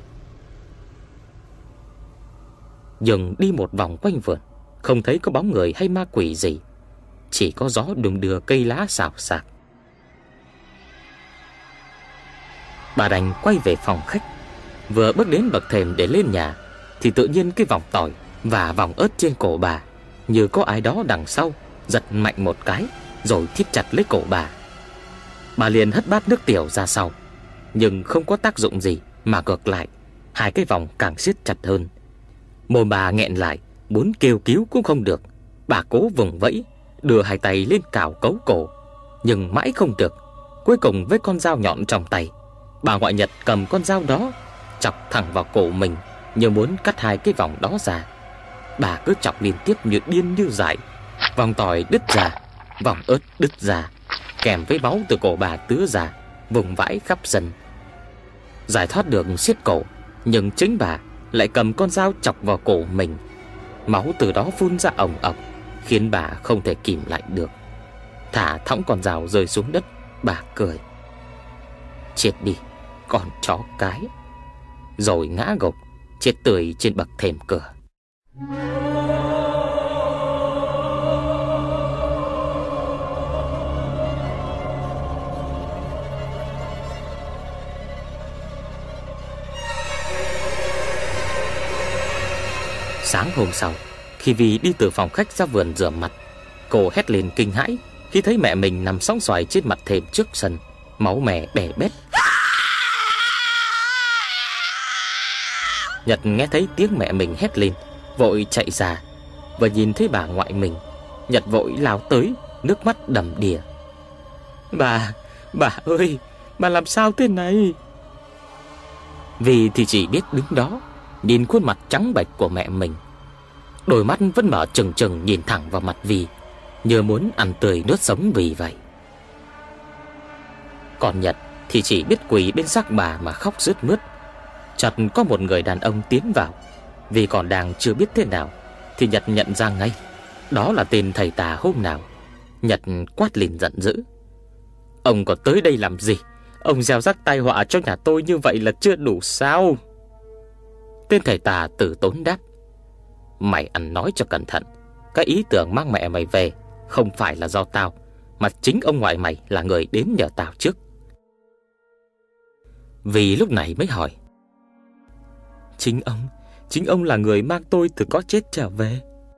Nhưng đi một vòng quanh vườn, không thấy có bóng người hay ma quỷ gì, chỉ có gió đung đưa cây lá xào xạc. Bà đành quay về phòng khách. Vừa bước đến bậc thềm để lên nhà, thì tự nhiên cái vòng tỏi và vòng ớt trên cổ bà như có ai đó đằng sau giật mạnh một cái, rồi thít chặt lấy cổ bà. Bà liền hất bát nước tiểu ra sau, nhưng không có tác dụng gì, mà ngược lại, hai cái vòng càng siết chặt hơn. Mồm bà nghẹn lại, muốn kêu cứu cũng không được. Bà cố vùng vẫy, đưa hai tay lên cào cấu cổ, nhưng mãi không được. Cuối cùng với con dao nhọn trong tay, bà ngoại Nhật cầm con dao đó chọc thẳng vào cổ mình, như muốn cắt hai cái vòng đó ra. Bà cứ chọc liên tiếp như điên như dại. Vòng tỏi đứt ra, vòng ớt đứt ra, kèm với máu từ cổ bà tứa ra, vùng vãi khắp sân. Giải thoát được siết cổ, nhưng chính bà lại cầm con dao chọc vào cổ mình. Máu từ đó phun ra ồng ọc, khiến bà không thể kìm lại được. Thả thõng con dao rơi xuống đất, bà cười: "Chết đi, con chó cái." Rồi ngã gục, chết tươi trên bậc thềm cửa. Sáng hôm sau, khi Vi đi từ phòng khách ra vườn rửa mặt, cô hét lên kinh hãi khi thấy mẹ mình nằm sóng xoài trên mặt thềm trước sân, máu me bè bét. Nhật nghe thấy tiếng mẹ mình hét lên, vội chạy ra. Vừa nhìn thấy bà ngoại mình, Nhật vội lao tới, nước mắt đầm đìa: Bà ơi, bà làm sao thế này?" Vi thì chỉ biết đứng đó, nhìn khuôn mặt trắng bệch của mẹ mình. Đôi mắt vẫn mở trừng trừng nhìn thẳng vào mặt Vi, như muốn ăn tươi nuốt sống vì vậy. Còn Nhật thì chỉ biết quỳ bên xác bà mà khóc rướt mướt. Chợt có một người đàn ông tiến vào. Vì còn đang chưa biết thế nào thì Nhật nhận ra ngay, đó là tên thầy tà hôm nào. Nhật quát lên giận dữ: "Ông còn tới đây làm gì? Ông gieo rắc tai họa cho nhà tôi như vậy là chưa đủ sao?" Tên thầy tà từ tốn đáp: "Mày ăn nói cho cẩn thận. Cái ý tưởng mang mẹ mày về không phải là do tao, mà chính ông ngoại mày là người đến nhờ tao trước." Vì lúc này mới hỏi: Chính ông là người mang tôi từ cõi chết trở về.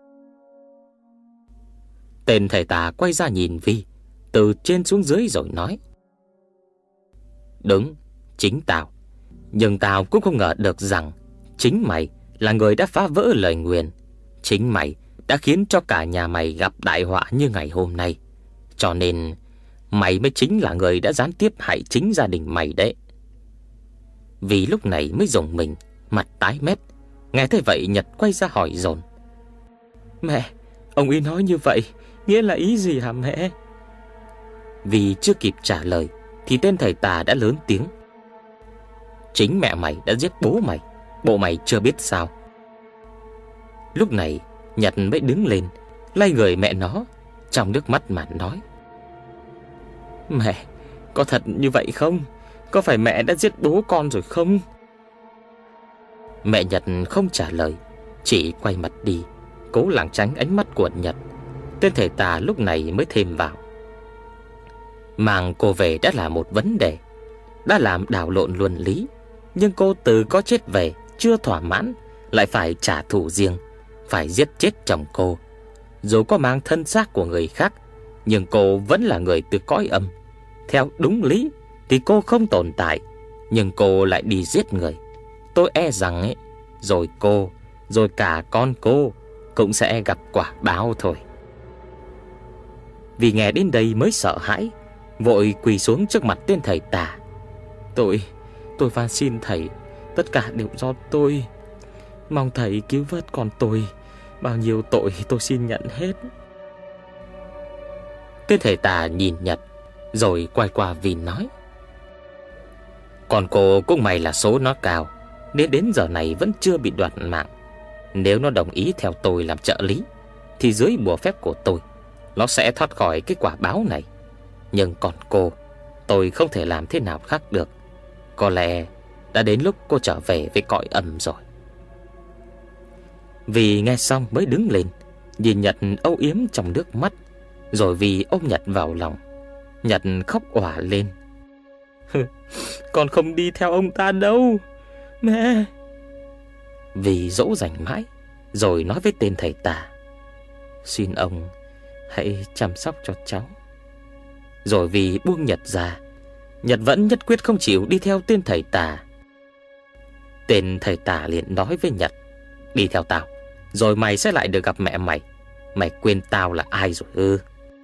Tên thầy tà quay ra nhìn Vi từ trên xuống dưới rồi nói: Đúng, chính tao. Nhưng tao cũng không ngờ được rằng chính mày là người đã phá vỡ lời nguyền. Chính mày đã khiến cho cả nhà mày gặp đại họa như ngày hôm nay. Cho nên mày mới chính là người đã gián tiếp hại chính gia đình mày đấy. Vì lúc này mới rùng mình, mặt tái mét. Nghe thấy vậy Nhật quay ra hỏi dồn: Mẹ, ông ý nói như vậy nghĩa là ý gì hả mẹ? Vì chưa kịp trả lời thì tên thầy tà đã lớn tiếng: Chính mẹ mày đã giết bố mày, bộ mày chưa biết sao? Lúc này Nhật mới đứng lên, lay người mẹ nó, trong nước mắt mà nói: Mẹ, có thật như vậy không? Có phải mẹ đã giết bố con rồi không? Mẹ Nhật không trả lời, chỉ quay mặt đi, cố lảng tránh ánh mắt của Nhật. Tên thầy tà lúc này mới thêm vào: Mang cô về đã là một vấn đề, đã làm đảo lộn luân lý. Nhưng cô từ có chết về chưa thỏa mãn, lại phải trả thù riêng, phải giết chết chồng cô. Dù có mang thân xác của người khác, nhưng cô vẫn là người từ cõi âm. Theo đúng lý thì cô không tồn tại, nhưng cô lại đi giết người. Tôi e rằng ấy, rồi cô, rồi cả con cô cũng sẽ gặp quả báo thôi. Vì nghe đến đây mới sợ hãi, vội quỳ xuống trước mặt tên thầy tà: Tôi van xin thầy, tất cả đều do tôi. Mong thầy cứu vớt con tôi, bao nhiêu tội tôi xin nhận hết. Tên thầy tà nhìn Nhật, rồi quay qua Vi nói: Còn cô cũng may là số nó cao, nên đến giờ này vẫn chưa bị đoạt mạng. Nếu nó đồng ý theo tôi làm trợ lý, thì dưới bùa phép của tôi, nó sẽ thoát khỏi cái quả báo này. Nhưng còn cô, tôi không thể làm thế nào khác được. Có lẽ đã đến lúc cô trở về với cõi âm rồi. Vì nghe xong mới đứng lên, nhìn Nhật âu yếm trong nước mắt, rồi vì ôm Nhật vào lòng. Nhật khóc òa lên: Con không đi theo ông ta đâu, mẹ. Vì dỗ dành mãi, rồi nói với tên thầy tà: Xin ông hãy chăm sóc cho cháu. Rồi vì buông Nhật ra, Nhật vẫn nhất quyết không chịu đi theo tên thầy tà. Tên thầy tà liền nói với Nhật: Đi theo tao, rồi mày sẽ lại được gặp mẹ mày. Mày quên tao là ai rồi ư?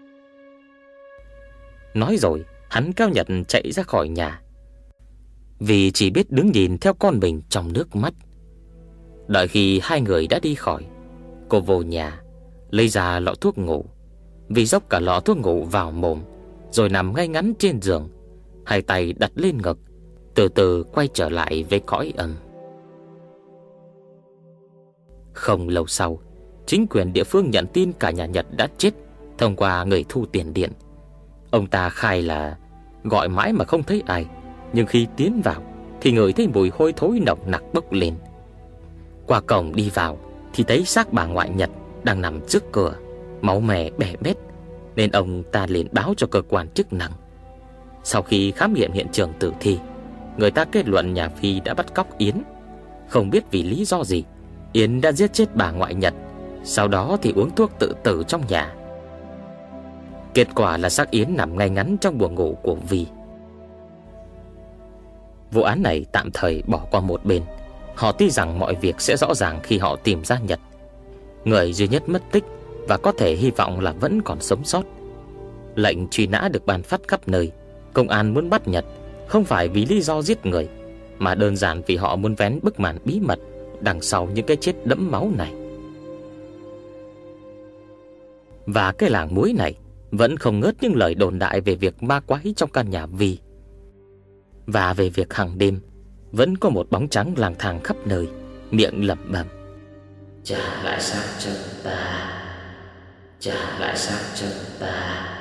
Nói rồi hắn kéo Nhật chạy ra khỏi nhà. Vì chỉ biết đứng nhìn theo con mình trong nước mắt. Đợi khi hai người đã đi khỏi, cô vô nhà, lấy ra lọ thuốc ngủ. Vì dốc cả lọ thuốc ngủ vào mồm, rồi nằm ngay ngắn trên giường, hai tay đặt lên ngực, từ từ quay trở lại với cõi âm. Không lâu sau, chính quyền địa phương nhận tin cả nhà Nhật đã chết thông qua người thu tiền điện. Ông ta khai là gọi mãi mà không thấy ai, nhưng khi tiến vào thì ngửi thấy mùi hôi thối nồng nặc bốc lên. Qua cổng đi vào thì thấy xác bà ngoại Nhật đang nằm trước cửa, máu me bè bét, nên ông ta liền báo cho cơ quan chức năng. Sau khi khám nghiệm hiện trường tử thi, người ta kết luận nhà Phi đã bắt cóc Yến. Không biết vì lý do gì, Yến đã giết chết bà ngoại Nhật, sau đó thì uống thuốc tự tử trong nhà. Kết quả là xác Yến nằm ngay ngắn trong buồng ngủ của Vi. Vụ án này tạm thời bỏ qua một bên. Họ tin rằng mọi việc sẽ rõ ràng khi họ tìm ra Nhật, người duy nhất mất tích và có thể hy vọng là vẫn còn sống sót. Lệnh truy nã được ban phát khắp nơi. Công an muốn bắt Nhật không phải vì lý do giết người, mà đơn giản vì họ muốn vén bức màn bí mật đằng sau những cái chết đẫm máu này. Và cái làng muối này vẫn không ngớt những lời đồn đại về việc ma quái trong căn nhà Vi, và về việc hàng đêm vẫn có một bóng trắng lang thang khắp nơi, miệng lẩm bẩm: Trả lại xác cho ta, trả lại xác cho ta.